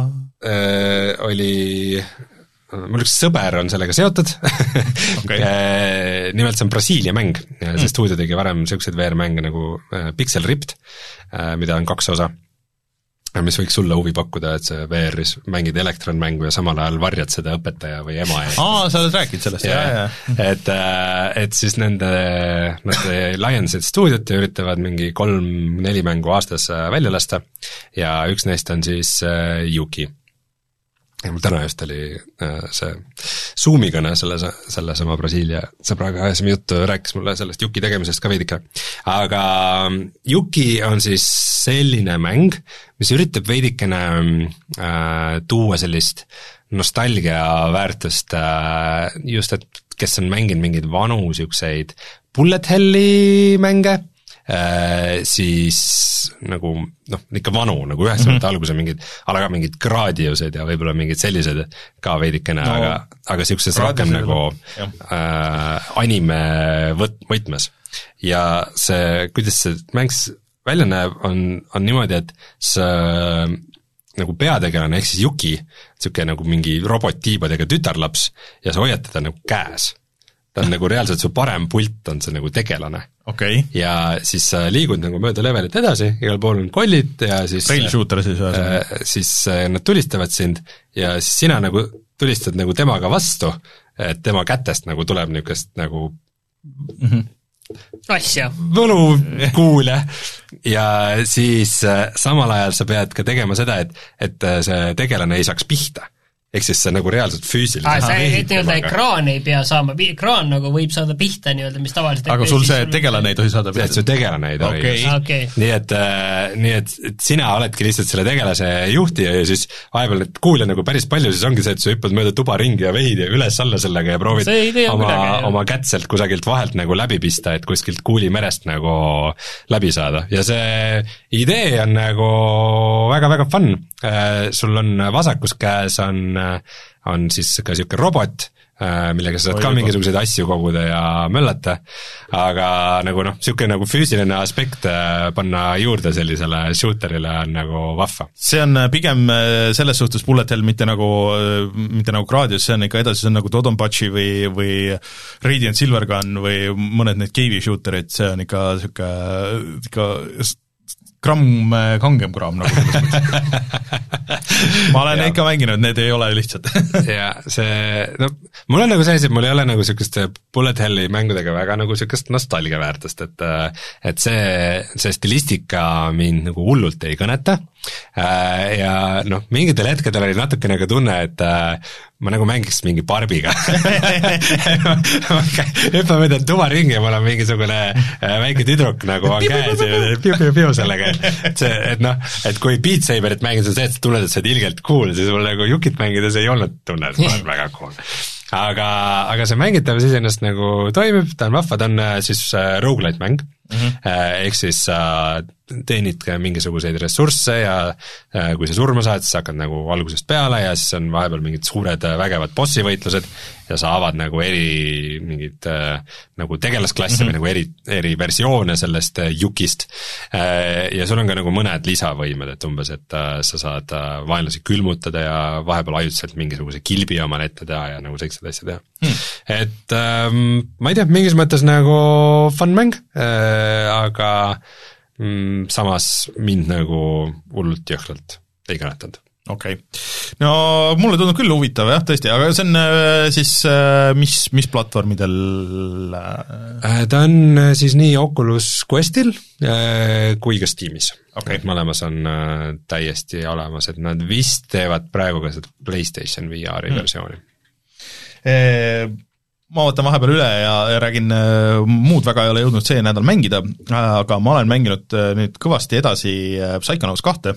Äh, oli, mul üks sõber on sellega seotud okay. Nimelt see on Brasiilia mäng, see mm. stuudio tegi varem selliseid V R-mänge nagu Pixel Ripped, mida on kaks osa, mis võiks sulle huvi pakkuda, et see V R-is mängid elektronmängu ja samal ajal varjad seda õpetaja või ema ees. Aa, sa oled rääkinud sellest, jah, jah. Et, et siis nende, nad laiendasid stuudiot ja üritavad mingi kolm-neli mängu aastas välja lasta ja üks neist on siis Yuki. Ja mul täna just oli see Zoomi kõne selle, selle sama Brasiilia sõbraga ajasime juttu, rääkis mulle sellest Yuki tegemisest ka veidike. Aga Yuki on siis selline mäng, mis üritab veidikene äh, tuua sellist nostalgia väärtust äh, just, et kes on mänginud mingeid vanu siukseid bullet helli mänge, äh, siis nagu noh, ikka vanu, nagu üheksakümnendate mm-hmm. alguse mingid, alaga mingid Gradiused ja võib-olla mingid sellised ka veidikene no,, aga, aga siukses rohkem nagu äh, anime võt, võtmes. Ja see, kuidas see mäng välja näeb, on, on niimoodi, et see nagu peategelane, ehk siis Yuki, siuke nagu mingi robot-tiibadega tütarlaps ja sa hoiad teda nagu käes. Ta on nagu reaalselt su parem pult on see nagu tegelane. Okay. Ja siis sa liigud nagu mööda levelit edasi, igal pool on kollid ja siis rail shooter siis äh, siis nad tulistavad sind ja siis sina nagu tulistad nagu temaga vastu, et tema kätest nagu tuleb niisugust nagu mm-hmm. asja. võlukuule ja siis samal ajal sa pead ka tegema seda, et, et see tegelane ei saaks pihta. Ehk siis see nagu reaalselt füüsiline. Ah, see, et nii-öelda ekraan ei pea saama, ekraan nagu võib saada pihta nii-öelda, mis tavaliselt aga sul see tegelane ei tohi saada pihta? See, et su tegelane ei tohi. Okay. Okay. Nii, et, nii et, et sina oledki lihtsalt selle tegelase juhti ja siis vahepeal need kuule nagu päris palju, siis ongi see, et sa hüppad mööda tuba ringi ja vehid ja üles-alla sellega ja proovid oma, midagi, oma kätselt kusagilt vahelt nagu läbi pista, et kuskilt kuuli merest nagu läbi saada. Ja see idee on nagu väga-väga fun. Sul on vasakus käes on on siis ka siuke robot, millega sa saad Oi, ka mingisuguseid asju koguda ja möllata, aga nagu noh, siuke nagu füüsiline aspekt panna juurde sellisele shooterile on nagu vahva. See on pigem selles suhtes bullet hell, mitte nagu, mitte nagu Gradius, see on ikka edasi, see on nagu Dodonpachi või, või Radiant Silvergun või mõned need cave'i shooterid, see on ikka siuke, ikka gramm kangem kraam nagu selles ma olen ja. ikka mänginud, need ei ole lihtsad ja see, no mul on nagu see asi, et mul ei ole nagu siukest bullet helli mängudega väga nagu siukest nostalgia väärtust, et et see, see stilistika mind nagu hullult ei kõneta ja noh, mingitel hetkedel oli natukene ka tunne, et ma nagu mängiks mingi Barbiga hüppa mööda tuba ringi ja mul on mingisugune väike tüdruk nagu on käes ja piu-piu-piu sellega, et see, et noh, et kui Beat Saberit mängid, see, et sa tunned, et sa oled ilgelt cool, siis mul nagu Yukit mängides ei olnud tunne, et ma olen väga cool. Aga, aga see mängitavus iseenesest nagu toimib, ta on vahva, ta on siis roguelite mäng, mm-hmm. ehk siis sa teenid mingisuguseid ressursse ja kui sa surma saad, siis hakkad nagu algusest peale ja siis on vahepeal mingid suured vägevad bossi võitlused ja sa avad nagu eri mingid nagu tegelasklasse mm-hmm. või nagu eri, eri versioone sellest Yukist ja sul on ka nagu mõned lisavõimed, et umbes, et sa saad vaenlasi külmutada ja vahepeal ajutiselt mingisuguse kilbi omale ette teha ja nagu sellised asja teha mm.. et ähm, ma ei tea, mingis mõttes nagu fun mäng äh,, aga mm, samas mind nagu hullult jõhkralt ei kõnetanud. Okei okay. No mulle tundub küll huvitav jah, tõesti, aga see on siis mis, mis platvormidel? Ta on siis nii Oculus Questil kui ka Steamis okay.. et mõlemas on täiesti olemas, et nad vist teevad praegu ka seda PlayStation V R-i mm. versiooni. ma vaatan vahepeal üle ja, ja räägin, muud väga ei ole jõudnud see nädal mängida, aga ma olen mänginud nüüd kõvasti edasi Psychonauts kahte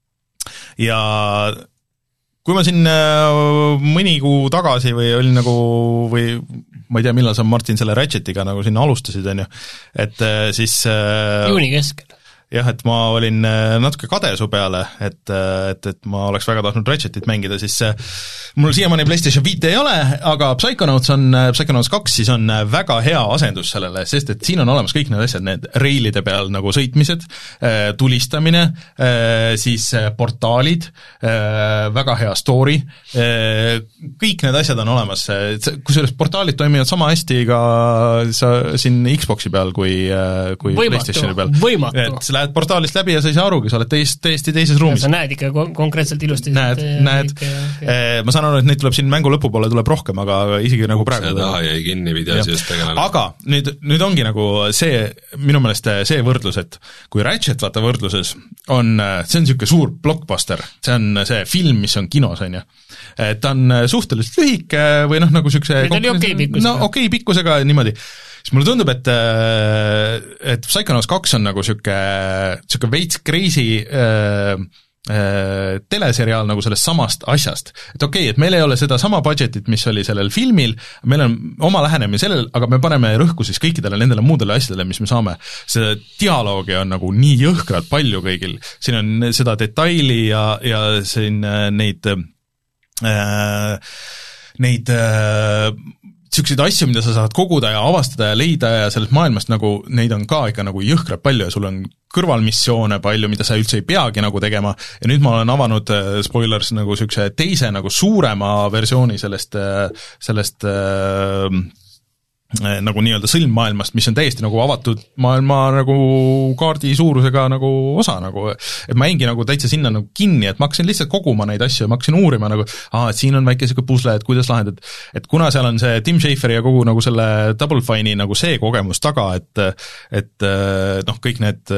ja kui ma siin mõni kuu tagasi või olin nagu, või ma ei tea, millal sa, Martin, selle Ratchetiga nagu sinna alustasid, on ju, et siis juuni keskel. Jah, et ma olin natuke kade su peale, et, et, et ma oleks väga tahtnud Ratchetit mängida, siis mul siiamaani PlayStation viite ei ole, aga Psychonauts on, Psychonauts kaks siis on väga hea asendus sellele, sest et siin on olemas kõik need asjad, need reilide peal nagu sõitmised, tulistamine, siis portaalid, väga hea story, kõik need asjad on olemas, kusjuures portaalid toimivad sama hästi ka sa, siin Xboxi peal kui, kui võimatu, PlayStationi peal. Võimatu. Lähed portaalist läbi ja sa ei saa arugi, sa oled täiesti, täiesti teises ruumis. Sa näed ikka konkreetselt ilusti. Näed, näed. Okay. Ma saan aru, et neid tuleb siin mängu lõpupoole tuleb rohkem, aga isegi nagu praegu see taha jäi kinni videos just tegelane. Aga nüüd, nüüd ongi nagu see, minu meelest see võrdlus, et kui Ratchet vaata võrdluses on, see on niisugune suur blockbuster, see on see film, mis on kinos, on ju. Ta on suhteliselt lühike või noh, nagu niisuguse ta oli okei pikkusega. No okei pikkusega niimoodi. Siis mulle tundub, et, et Psychonauts kaks on nagu siuke, siuke veits crazy äh, äh, teleseriaal nagu sellest samast asjast. Et okei, okay, et meil ei ole seda sama budgetit, mis oli sellel filmil, meil on oma lähenemine sellel, aga me paneme rõhku siis kõikidele nendele muudele asjadele, mis me saame. See dialoogi on nagu nii jõhkrad palju kõigil. Siin on seda detaili ja, ja siin neid äh, neid äh, niisuguseid asju, mida sa saad koguda ja avastada ja leida ja sellest maailmast nagu, neid on ka ikka nagu jõhkrad palju ja sul on kõrvalmissioone palju, mida sa üldse ei peagi nagu tegema ja nüüd ma olen avanud, spoilers, nagu niisuguse teise nagu suurema versiooni sellest, sellest äh, nagu nii-öelda sõlmmaailmast, mis on täiesti nagu avatud maailma nagu kaardi suurusega nagu osa nagu, et ma jäingi nagu täitsa sinna nagu kinni, et ma hakkasin lihtsalt koguma neid asju ja ma hakkasin uurima nagu, aa, et siin on väike siuke pusle, et kuidas lahendad, et kuna seal on see Tim Schafer ja kogu nagu selle Double Fine'i nagu see kogemus taga, et et noh, kõik need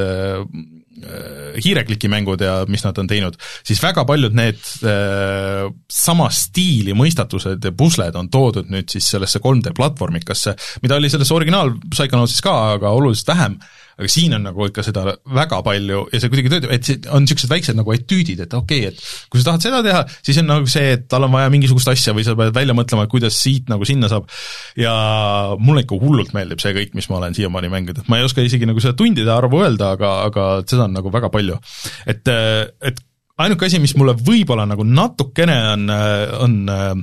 hiireklikimängud ja mis nad on teinud, siis väga paljud need äh, sama stiili mõistatused ja pusled on toodud nüüd siis sellesse kolm D platvormikasse, mida oli selles originaal Psychonautsis ka, aga oluliselt vähem, aga siin on nagu ikka seda väga palju ja see kuidagi töötab, et see on niisugused väiksed nagu etüüdid, et okei okay,, et kui sa tahad seda teha, siis on nagu see, et tal on vaja mingisugust asja või sa pead välja mõtlema, kuidas siit nagu sinna saab ja mulle ikka hullult meeldib see kõik, mis ma olen siiamaani mänginud, et ma ei oska isegi nagu seda tundide arvu öelda, aga, aga seda on nagu väga palju. Et, et ainuke asi, mis mulle võib-olla nagu natukene on, on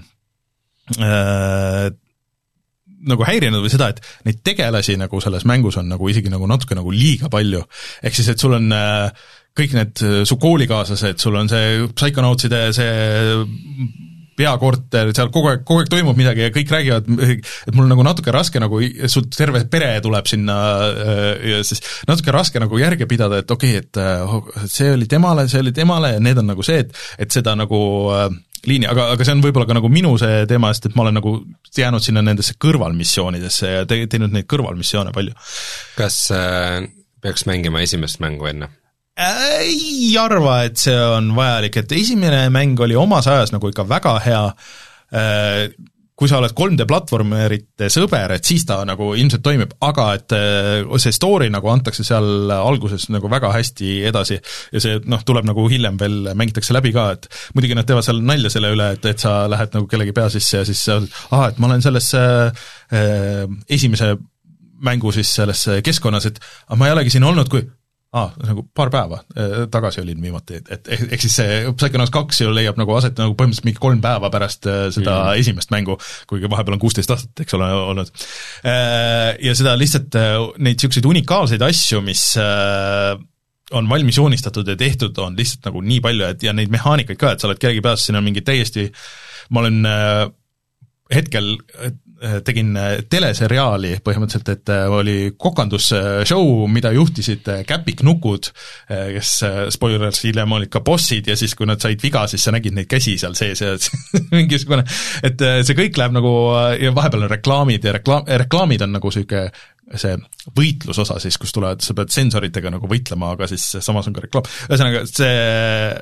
äh, nagu häirinud või seda, et neid tegelasi nagu selles mängus on nagu isegi nagu natuke nagu liiga palju. Ehk siis, et sul on äh, kõik need su koolikaaslased, sul on see Psychonautside see peakorter, seal kogu aeg, kogu aeg toimub midagi ja kõik räägivad, et mul on nagu natuke raske nagu, sul terve pere tuleb sinna ja siis natuke raske nagu järge pidada, et okei okay,, et see oli temale, see oli temale ja need on nagu see, et, et seda nagu liini, aga, aga see on võib-olla ka nagu minu see teema, sest et ma olen nagu jäänud sinna nendesse kõrvalmissioonidesse ja te, teinud neid kõrvalmissioone palju. Kas äh, peaks mängima esimest mängu enne? Ei arva, et see on vajalik, et esimene mäng oli omas ajas nagu ikka väga hea, kui sa oled kolm D platvormerite sõber, et siis ta nagu ilmselt toimib, aga et see story nagu antakse seal alguses nagu väga hästi edasi ja see noh, tuleb nagu hiljem veel mängitakse läbi ka, et muidugi nad teevad seal nalja selle üle, et, et sa lähed nagu kellegi pea sisse ja siis aha, et ma olen selles äh, esimese mängu siis selles keskkonnas, et aga ma ei olegi siin olnud, kui Ah, nagu paar päeva tagasi olin viimati, et, et ehk siis see Psychonauts kaks ju leiab nagu aset nagu põhimõtteliselt mingi kolm päeva pärast seda mm. esimest mängu, kuigi vahepeal on kuusteist aastat, eks ole, olnud. Ja seda lihtsalt neid niisuguseid unikaalseid asju, mis on valmis joonistatud ja tehtud, on lihtsalt nagu nii palju, et ja neid mehaanikaid ka, et sa oled kellegi peas, siin on mingi täiesti, ma olen hetkel tegin teleseriaali põhimõtteliselt, et oli kokandusshow, mida juhtisid käpiknukud, kes spoilers hiljem olid ka bossid ja siis, kui nad said viga, siis sa nägid neid käsi seal sees ja mingisugune, et see kõik läheb nagu, ja vahepeal on reklaamid ja reklaam, reklaamid on nagu siuke see võitlusosa siis, kus tulevad, sa pead sensoritega nagu võitlema, aga siis samas on ka reklaam. Ühesõnaga, see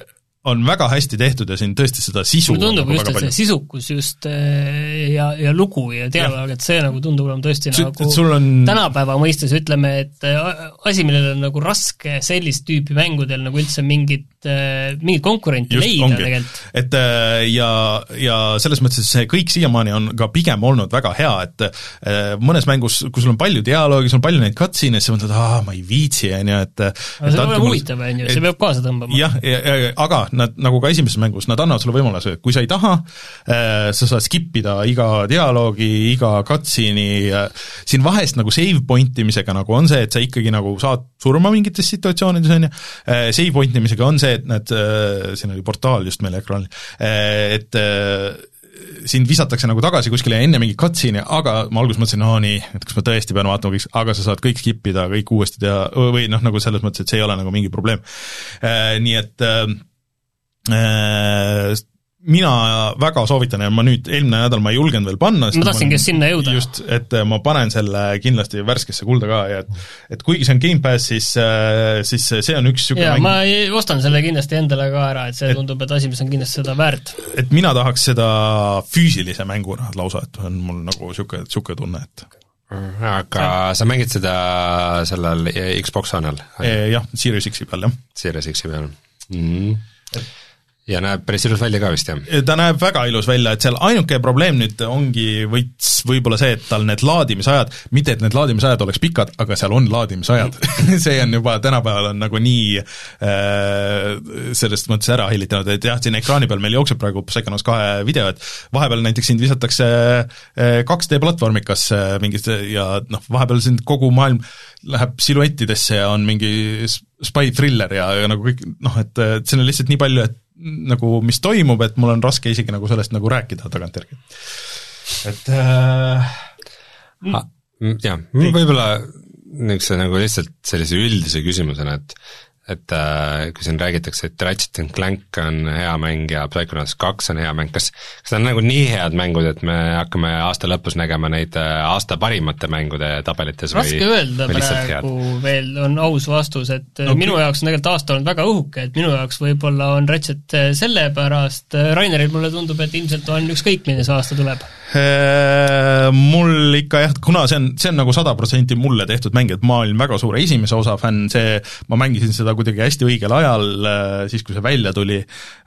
on väga hästi tehtud ja siin tõesti seda sisu mulle tundub nagu just, et see sisukus just ja, ja lugu ja dialoog, et see nagu tundub olema tõesti S nagu on... tänapäeva mõistes ütleme, et asi, millel on nagu raske sellist tüüpi mängudel nagu üldse mingit, mingit konkurenti just, leida ongi. Tegelikult. Et ja, ja selles mõttes see kõik siiamaani on ka pigem olnud väga hea, et mõnes mängus, kui sul on palju dialoogi, sul on palju neid cutscene'e, siis mõtled, aa, ma ei viitsi, on ju, et aga see on huvitav, on ju, see peab kaasa tõmbama. jah, aga nad, nagu ka esimeses mängus, nad annavad sulle võimaluse, et kui sa ei taha, sa saad skippida iga dialoogi, iga cutscene'i, siin vahest nagu save point imisega nagu on see, et sa ikkagi nagu saad surma mingites situatsioonides, on ju, save point imisega on see, et need, siin oli portaal just meil ekraanil, et sind visatakse nagu tagasi kuskile enne mingi cutscene'i, aga ma alguses mõtlesin, no nii, et kas ma tõesti pean vaatama kõik, aga sa saad kõik skippida, kõik uuesti teha, või noh, nagu selles mõttes, et see ei ole nagu mingi probleem. Nii et mina väga soovitan ja ma nüüd eelmine nädal ma ei julgenud veel panna, ma tahtsin kes sinna jõuda. Just, et ma panen selle kindlasti värskesse kulda ka ja et, et kuigi see on Game Pass, siis, siis see on üks ja, mäng... ma ostan selle kindlasti endale ka ära, et see et, tundub, et asi, mis on kindlasti seda väärt. Et mina tahaks seda füüsilise mänguna lausa, et on mul nagu siuke, siuke tunne, et aga sa mängid seda sellel Xbox One'l? Jah, Series X-i peal, jah. Series X-i peal. Mm. Ja näeb päris ilus välja ka vist, jah? Ta näeb väga ilus välja, et seal ainuke probleem nüüd ongi võits võib-olla see, et tal need laadimisajad, mitte et need laadimisajad oleks pikad, aga seal on laadimisajad. see on juba tänapäeval on nagu nii äh, sellest mõttes ära hillitanud, et jah, siin ekraani peal meil jookseb praegu Psychonauts kahe video, et vahepeal näiteks sind visatakse kaks D platvormikas mingist ja noh, vahepeal sind kogu maailm läheb siluettidesse ja on mingi spy thriller ja, ja nagu kõik, noh, et, et siin on lihtsalt nii palju, et nagu mis toimub, et mul on raske isegi nagu sellest nagu rääkida tagantjärgi. Et äh... ha, jah, võib-olla niisuguse nagu lihtsalt sellise üldise küsimusena, et et äh, kui siin räägitakse, et Ratchet and Clank on hea mäng ja Psychonauts kaks on hea mäng, kas, kas ta on nagu nii head mängud, et me hakkame aasta lõpus nägema neid aasta parimate mängude tabelites raske või, öelda või praegu veel on aus vastus, et no, minu jaoks on tegelikult aasta olnud väga õhuke, et minu jaoks võib-olla on Ratchet sellepärast, Raineril mulle tundub, et ilmselt on ükskõik, milline see aasta tuleb. Mul ikka jah, kuna see on, see on nagu sada protsenti mulle tehtud mäng, et ma olin väga suure esimese osa fänn, see, ma mängisin seda kuidagi hästi õigel ajal, siis kui see välja tuli,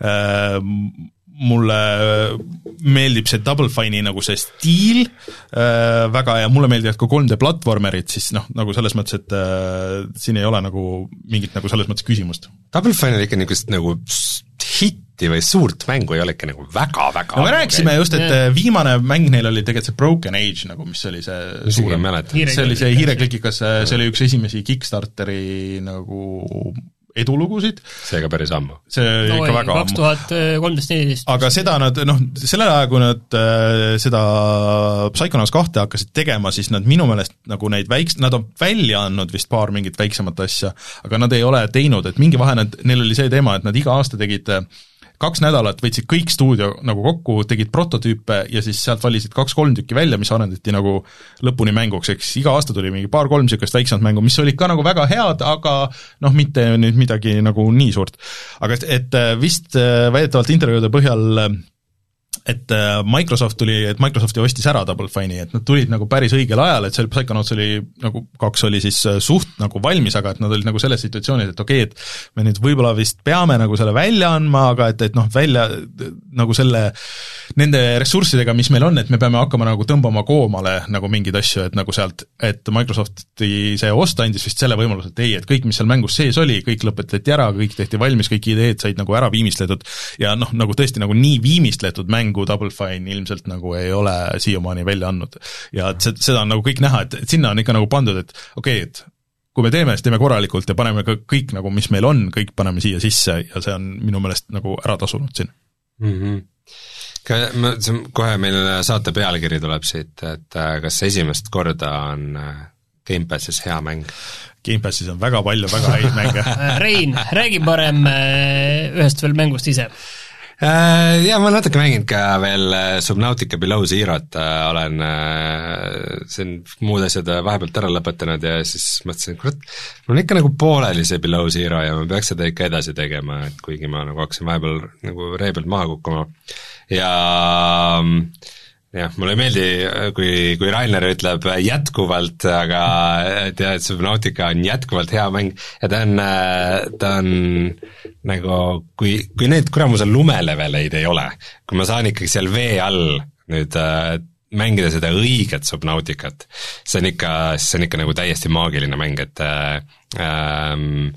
mulle meeldib see Double Fine'i nagu see stiil väga ja mulle meeldivad ka kolm D platvormerid, siis noh, nagu selles mõttes, et äh, siin ei ole nagu mingit nagu selles mõttes küsimust. Double Fine oli ikka niisugust nagu hitti või suurt mängu ei ole ikka nagu väga-väga no me rääkisime just, et yeah. viimane mäng neil oli tegelikult see Broken Age, nagu mis oli see suurem mälet. See oli see hiireklikikas, see oli üks esimesi Kickstarteri nagu edulugusid. Seega päris ammu. See no, ikka ei, väga kaks tuhat kolmteist neliteist. Aga seda nad, noh, sellel ajal, kui nad äh, seda Psychonauts kahte hakkasid tegema, siis nad minu meelest nagu neid väiks-, nad on välja andnud vist paar mingit väiksemat asja, aga nad ei ole teinud, et mingi vahe nad, neil oli see teema, et nad iga aasta tegid kaks nädalat võtsid kõik stuudio nagu kokku, tegid prototüüpe ja siis sealt valisid kaks-kolm tükki välja, mis arendati nagu lõpuni mänguks, eks iga aasta tuli mingi paar-kolm niisugust väiksemat mängu, mis olid ka nagu väga head, aga noh, mitte nüüd midagi nagu nii suurt. aga et vist väidetavalt intervjuude põhjal et Microsoft tuli, et Microsofti ostis ära Double Fine'i, et nad tulid nagu päris õigel ajal, et see Psychonauts oli nagu, kaks oli siis suht nagu valmis, aga et nad olid nagu selles situatsioonis, et okei, et me nüüd võib-olla vist peame nagu selle välja andma, aga et, et noh, välja nagu selle, nende ressurssidega, mis meil on, et me peame hakkama nagu tõmbama koomale nagu mingeid asju, et nagu sealt, et Microsofti see osta andis vist selle võimaluse, et ei, et kõik, mis seal mängus sees oli, kõik lõpetati ära, kõik tehti valmis, kõik ideed said nagu ära viimistletud ja noh, nagu tõesti nagu nii viimistletud mängu Double Fine ilmselt nagu ei ole siiamaani välja andnud. Ja seda on nagu kõik näha, et, et sinna on ikka nagu pandud, et okei, et kui me teeme, siis teeme korralikult ja paneme ka kõik nagu, mis meil on, kõik paneme siia sisse ja see on minu meelest nagu ära tasunud siin. Mm-hmm. Kohe meil saate pealkiri tuleb siit, et kas esimest korda on Game Passis hea mäng? Game Passis on väga palju väga häid mänge. Rein, räägi parem ühest veel mängust ise. Ja ma natuke mänginud ka veel Subnautica Below Zero't, olen siin muud asjad vahepealt ära lõpetanud ja siis mõtlesin, kurat, mul on ikka nagu pooleli see Below Zero ja ma peaks seda ikka edasi tegema, et kuigi ma nagu hakkasin vahepeal nagu ree pealt maha kukkuma ja jah, mulle ei meeldi, kui, kui Rainer ütleb jätkuvalt, aga tea, et Subnautica on jätkuvalt hea mäng ja ta on, ta on nagu, kui, kui need kuramuse lumeleveleid ei ole, kui ma saan ikkagi seal vee all nüüd äh, mängida seda õiget Subnauticat, see on ikka, see on ikka nagu täiesti maagiline mäng, et äh, ähm,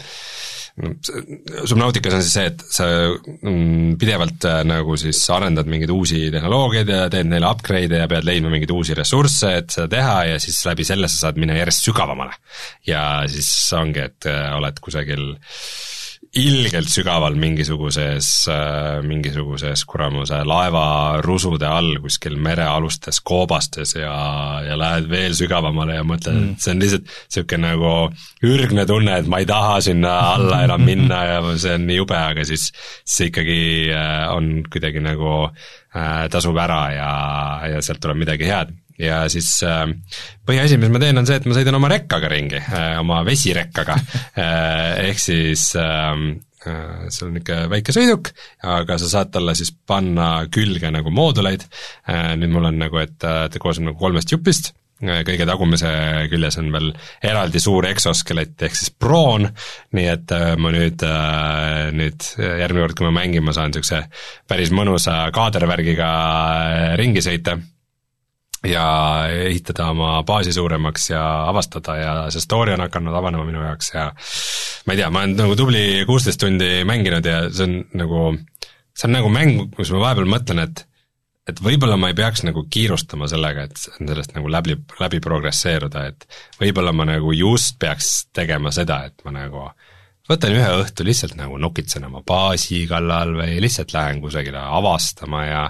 Subnauticas on siis see, et sa pidevalt nagu siis arendad mingeid uusi tehnoloogiaid ja teed neile upgrade'e ja pead leidma mingeid uusi ressursse, et seda teha ja siis läbi selle sa saad minna järjest sügavamale. Ja siis ongi, et oled kusagil ilgelt sügaval mingisuguses, mingisuguses kuramuse laeva rusude all kuskil merealustes koobastes ja, ja lähed veel sügavamale ja mõtled, mm. et see on lihtsalt siuke nagu ürgne tunne, et ma ei taha sinna alla enam minna ja see on nii jube, aga siis see ikkagi on kuidagi nagu äh, tasub ära ja, ja sealt tuleb midagi head. Ja siis äh, põhiasi, mis ma teen, on see, et ma sõidan oma rekkaga ringi, äh, oma vesirekkaga, äh, ehk siis äh, äh, see on ikka väike sõiduk, aga sa saad talle siis panna külge nagu mooduleid, äh, nüüd mul on nagu, et ta koosneb nagu kolmest jupist, kõige tagumise küljes on veel eraldi suur exoskelett, ehk siis proon, nii et äh, ma nüüd, äh, nüüd järgmine kord, kui ma mängin, ma saan niisuguse päris mõnusa kaadervärgiga ringi sõita, ja ehitada oma baasi suuremaks ja avastada ja see story on hakanud avanema minu jaoks ja ma ei tea, ma olen nagu tubli kuusteist tundi mänginud ja see on nagu, see on nagu mäng, kus ma vahepeal mõtlen, et et võib-olla ma ei peaks nagu kiirustama sellega, et sellest nagu läbi, läbi progresseeruda, et võib-olla ma nagu just peaks tegema seda, et ma nagu võtan ühe õhtu lihtsalt nagu nokitsen oma baasi kallal või lihtsalt lähen kusagile avastama ja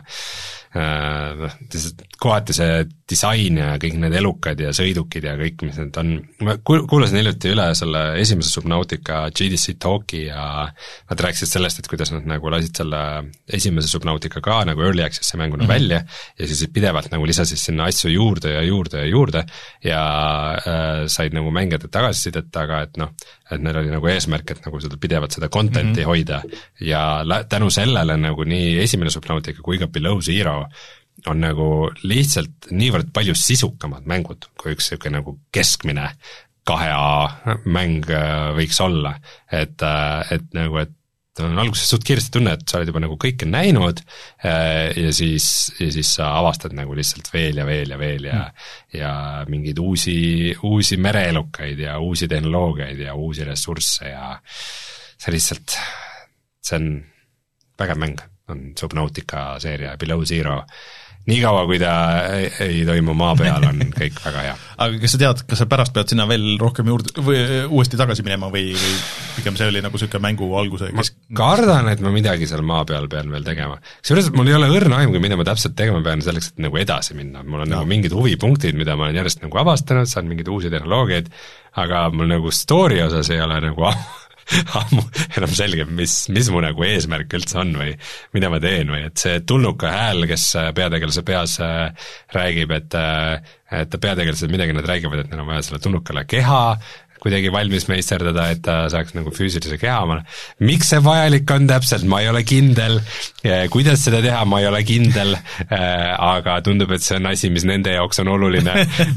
äh, kohati see disain ja kõik need elukad ja sõidukid ja kõik, mis need on, ma kuulasin hiljuti üle selle esimese Subnautica G D C Talki ja nad rääkisid sellest, et kuidas nad nagu lasid selle esimese Subnautica ka nagu early access'i mänguna mm-hmm. välja ja siis pidevalt nagu lisasid sinna asju juurde ja juurde ja juurde ja äh, said nagu mängijate tagasisidet, aga et noh, et neil oli nagu eesmärk, et nagu seda pidevalt seda content'i mm-hmm. hoida ja lä- tänu sellele nagu nii esimene Subnautica kui ka Below Zero on nagu lihtsalt niivõrd palju sisukamad mängud, kui üks selline nagu keskmine kahe A mäng võiks olla, et, et nagu, et on alguses suht kiiresti tunne, et sa oled juba nagu kõike näinud ja siis, ja siis sa avastad nagu lihtsalt veel ja veel ja veel ja mm. ja mingeid uusi, uusi mereelukaid ja uusi tehnoloogiaid ja uusi ressursse ja see lihtsalt, see on vägev mäng, on Subnautica seeria Below Zero. Nii kaua, kui ta ei, ei toimu maa peal, on kõik väga hea. Aga kas sa tead, kas sa pärast pead sinna veel rohkem juurde või uuesti tagasi minema või, või pigem see oli nagu selline mängu alguse ma kesk... kardan, et ma midagi seal maa peal pean veel tegema. Seepärast, mul ei ole õrna aimu, mida ma täpselt tegema pean selleks, et nagu edasi minna. Mul on no. nagu mingid huvipunktid, mida ma olen järjest nagu avastanud, saan mingeid uusi tehnoloogiaid, aga mul nagu story osas ei ole nagu ammu enam selge, mis, mis mu nagu eesmärk üldse on või mida ma teen või et see tulnuka hääl, kes peategelase peas räägib, et, et peategelased midagi nad räägivad, et neil on vaja selle tulnukale keha kuidagi valmis meisterdada, et ta saaks nagu füüsilise keha omale. Miks see vajalik on täpselt, ma ei ole kindel, kuidas seda teha, ma ei ole kindel, aga tundub, et see on asi, mis nende jaoks on oluline.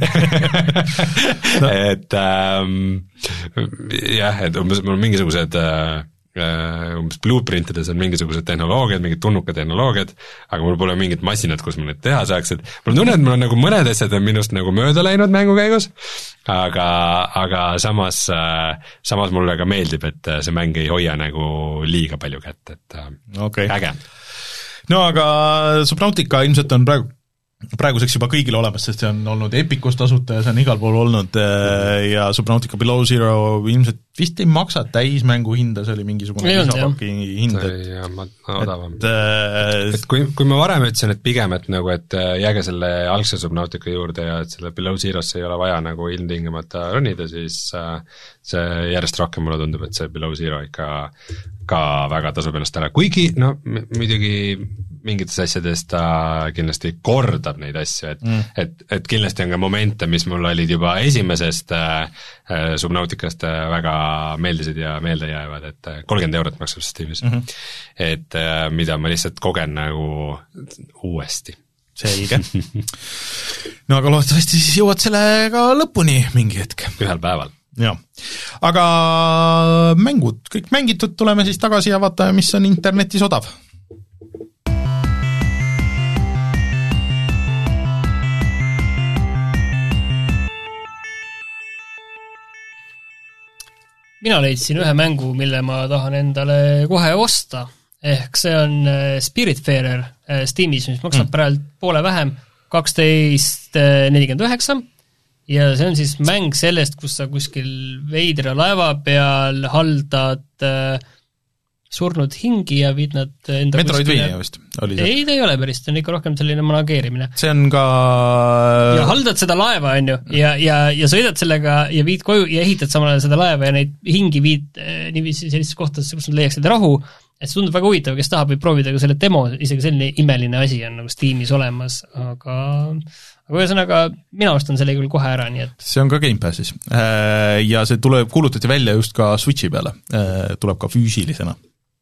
no. et ähm, jah, et umbes mul on mingisugused äh, umbes blueprintides on mingisugused tehnoloogiad, mingid tunnuka tehnoloogiad, aga mul pole mingit masinat, kus ma neid teha saaks, et mul tunne, et mul on nagu mõned asjad on minust nagu mööda läinud mängu käigus, aga, aga samas, samas mulle ka meeldib, et see mäng ei hoia nagu liiga palju kätt, et okay. äge. No aga Subnautica ilmselt on praegu praeguseks juba kõigile olemas, sest see on olnud Epicus tasuta ja see on igal pool olnud ja Subnautica Below Zero ilmselt vist ei maksa täismängu hinda, see oli mingisugune lisapaki hind, et odavam. Et, et kui, kui ma varem ütlesin, et pigem, et nagu, et jääge selle algse Subnautica juurde ja et selle Below Zerosse ei ole vaja nagu ilmtingimata ronida, siis see järjest rohkem mulle tundub, et see Below Zero ikka ka väga tasub ennast ära, kuigi no muidugi mingites asjades ta kindlasti kordab neid asju, et mm. et, et kindlasti on ka momente, mis mul olid juba esimesest äh, Subnauticast äh, väga meeldisid ja meelde jäävad, et kolmkümmend eurot maksab Steamis mm. -hmm. et äh, mida ma lihtsalt kogen nagu uuesti. Selge. No aga loodetavasti siis jõuad sellega lõpuni mingi hetk. Ühel päeval. Jah. Aga mängud, kõik mängitud, tuleme siis tagasi ja vaatame, mis on internetis odav. Mina leidsin ühe mängu, mille ma tahan endale kohe osta, ehk see on Spiritfarer Steamis, mis maksab mm. praegu poole vähem, kaksteist nelikümmend üheksa, ja see on siis mäng sellest, kus sa kuskil veidra laeva peal haldad äh, surnud hingi ja viid nad enda Metroidvania vist oli see? Ei, ta ei ole päris, ta on ikka rohkem selline manageerimine. See on ka... Ja haldad seda laeva, on ju, ja, ja, ja sõidad sellega ja viid koju ja ehitad samal ajal seda laeva ja neid hingi viid äh, niiviisi sellistes kohtades, kus nad leiaksid rahu, et see tundub väga huvitav, kes tahab, võib proovida ka selle demo, isegi selline imeline asi on nagu Steamis olemas, aga aga ühesõnaga, mina ostan selle küll kohe ära, nii et see on ka Game Passis ja see tuleb, kuulutati välja just ka Switchi peale, tuleb ka füüsilisena.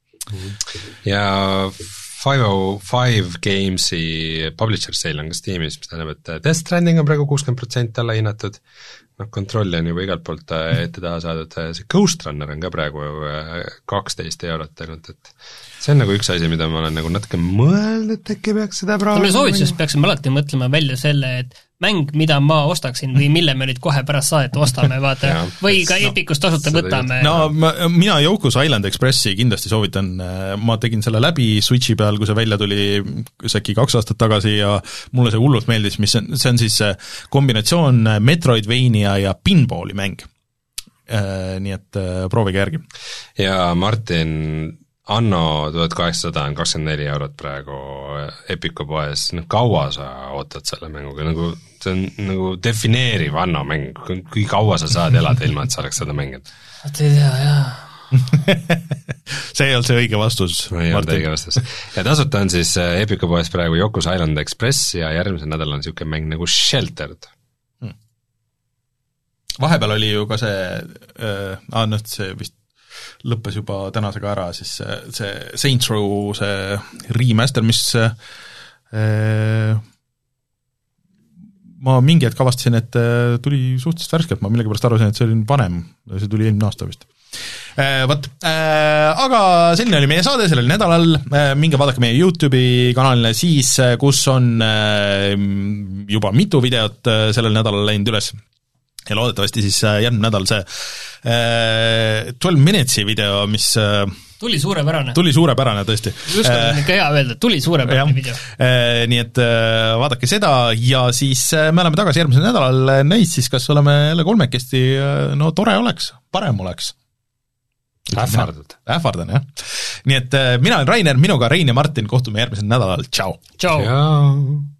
Ja viis null viis Gamesi publisher sale on ka Steamis, mis tähendab, et Death Stranding on praegu kuuskümmend protsenti alla hinnatud, noh, kontrolli on juba igalt poolt ette taha saadud, see Ghost Runner on ka praegu kaksteist eurot ainult, et see on nagu üks asi, mida ma olen nagu natuke mõelnud, et äkki peaks seda praegu... Meie soovitusest peaksime alati mõtlema välja selle, et mäng, mida ma ostaksin või mille me nüüd kohe pärast saadet ostame, vaata, või ka no, Epicust tasuta võtame. No ma, mina Yoku's Island Expressi kindlasti soovitan, ma tegin selle läbi Switchi peal, kui see välja tuli äkki kaks aastat tagasi ja mulle see hullult meeldis, mis on, see on siis kombinatsioon Metroidvania ja pinballi mäng. Nii et proovige järgi. Ja Martin... Anno tuhat kaheksasada on kakskümmend neli eurot praegu Epiku poes, noh kaua sa ootad selle mänguga, nagu see on nagu defineeriv Anno mäng, kui kaua sa saad elada ilma, et sa oleks seda mänginud? Te ei tea, jah. See ei olnud see õige vastus. Ei olnud õige vastus. Ja tasuta on siis Epiku poes praegu Yoku's Island Express ja järgmisel nädal on niisugune mäng nagu Sheltered. Hmm. Vahepeal oli ju ka see, äh, ah, noh, see vist lõppes juba tänasega ära, siis see, see Saints Row, see remaster, mis äh, ma mingi hetk avastasin, et tuli suhteliselt värskelt, ma millegipärast arvasin, et see oli vanem, see tuli eelmine aasta vist. Äh, võt, äh, aga selline oli meie saade sellel nädalal, äh, minge vaadake meie YouTube'i kanalile siis, kus on äh, juba mitu videot äh, sellel nädalal läinud üles. Ja loodetavasti siis järgmine nädal see äh, twelve minutesi video, mis äh, tuli suurepärane. Tuli suurepärane, tõesti. Just on ikka hea öelda, tuli suurepärane video. Äh, nii et äh, vaadake seda ja siis äh, me oleme tagasi järgmisel nädalal näis siis, kas oleme jälle kolmekesti, äh, no tore oleks, parem oleks. Ähvardad. Ähvardan, jah. Nii et äh, mina olen Rainer, minuga Rein ja Martin, kohtume järgmisel nädalal, tšau! Tšau! Tšau!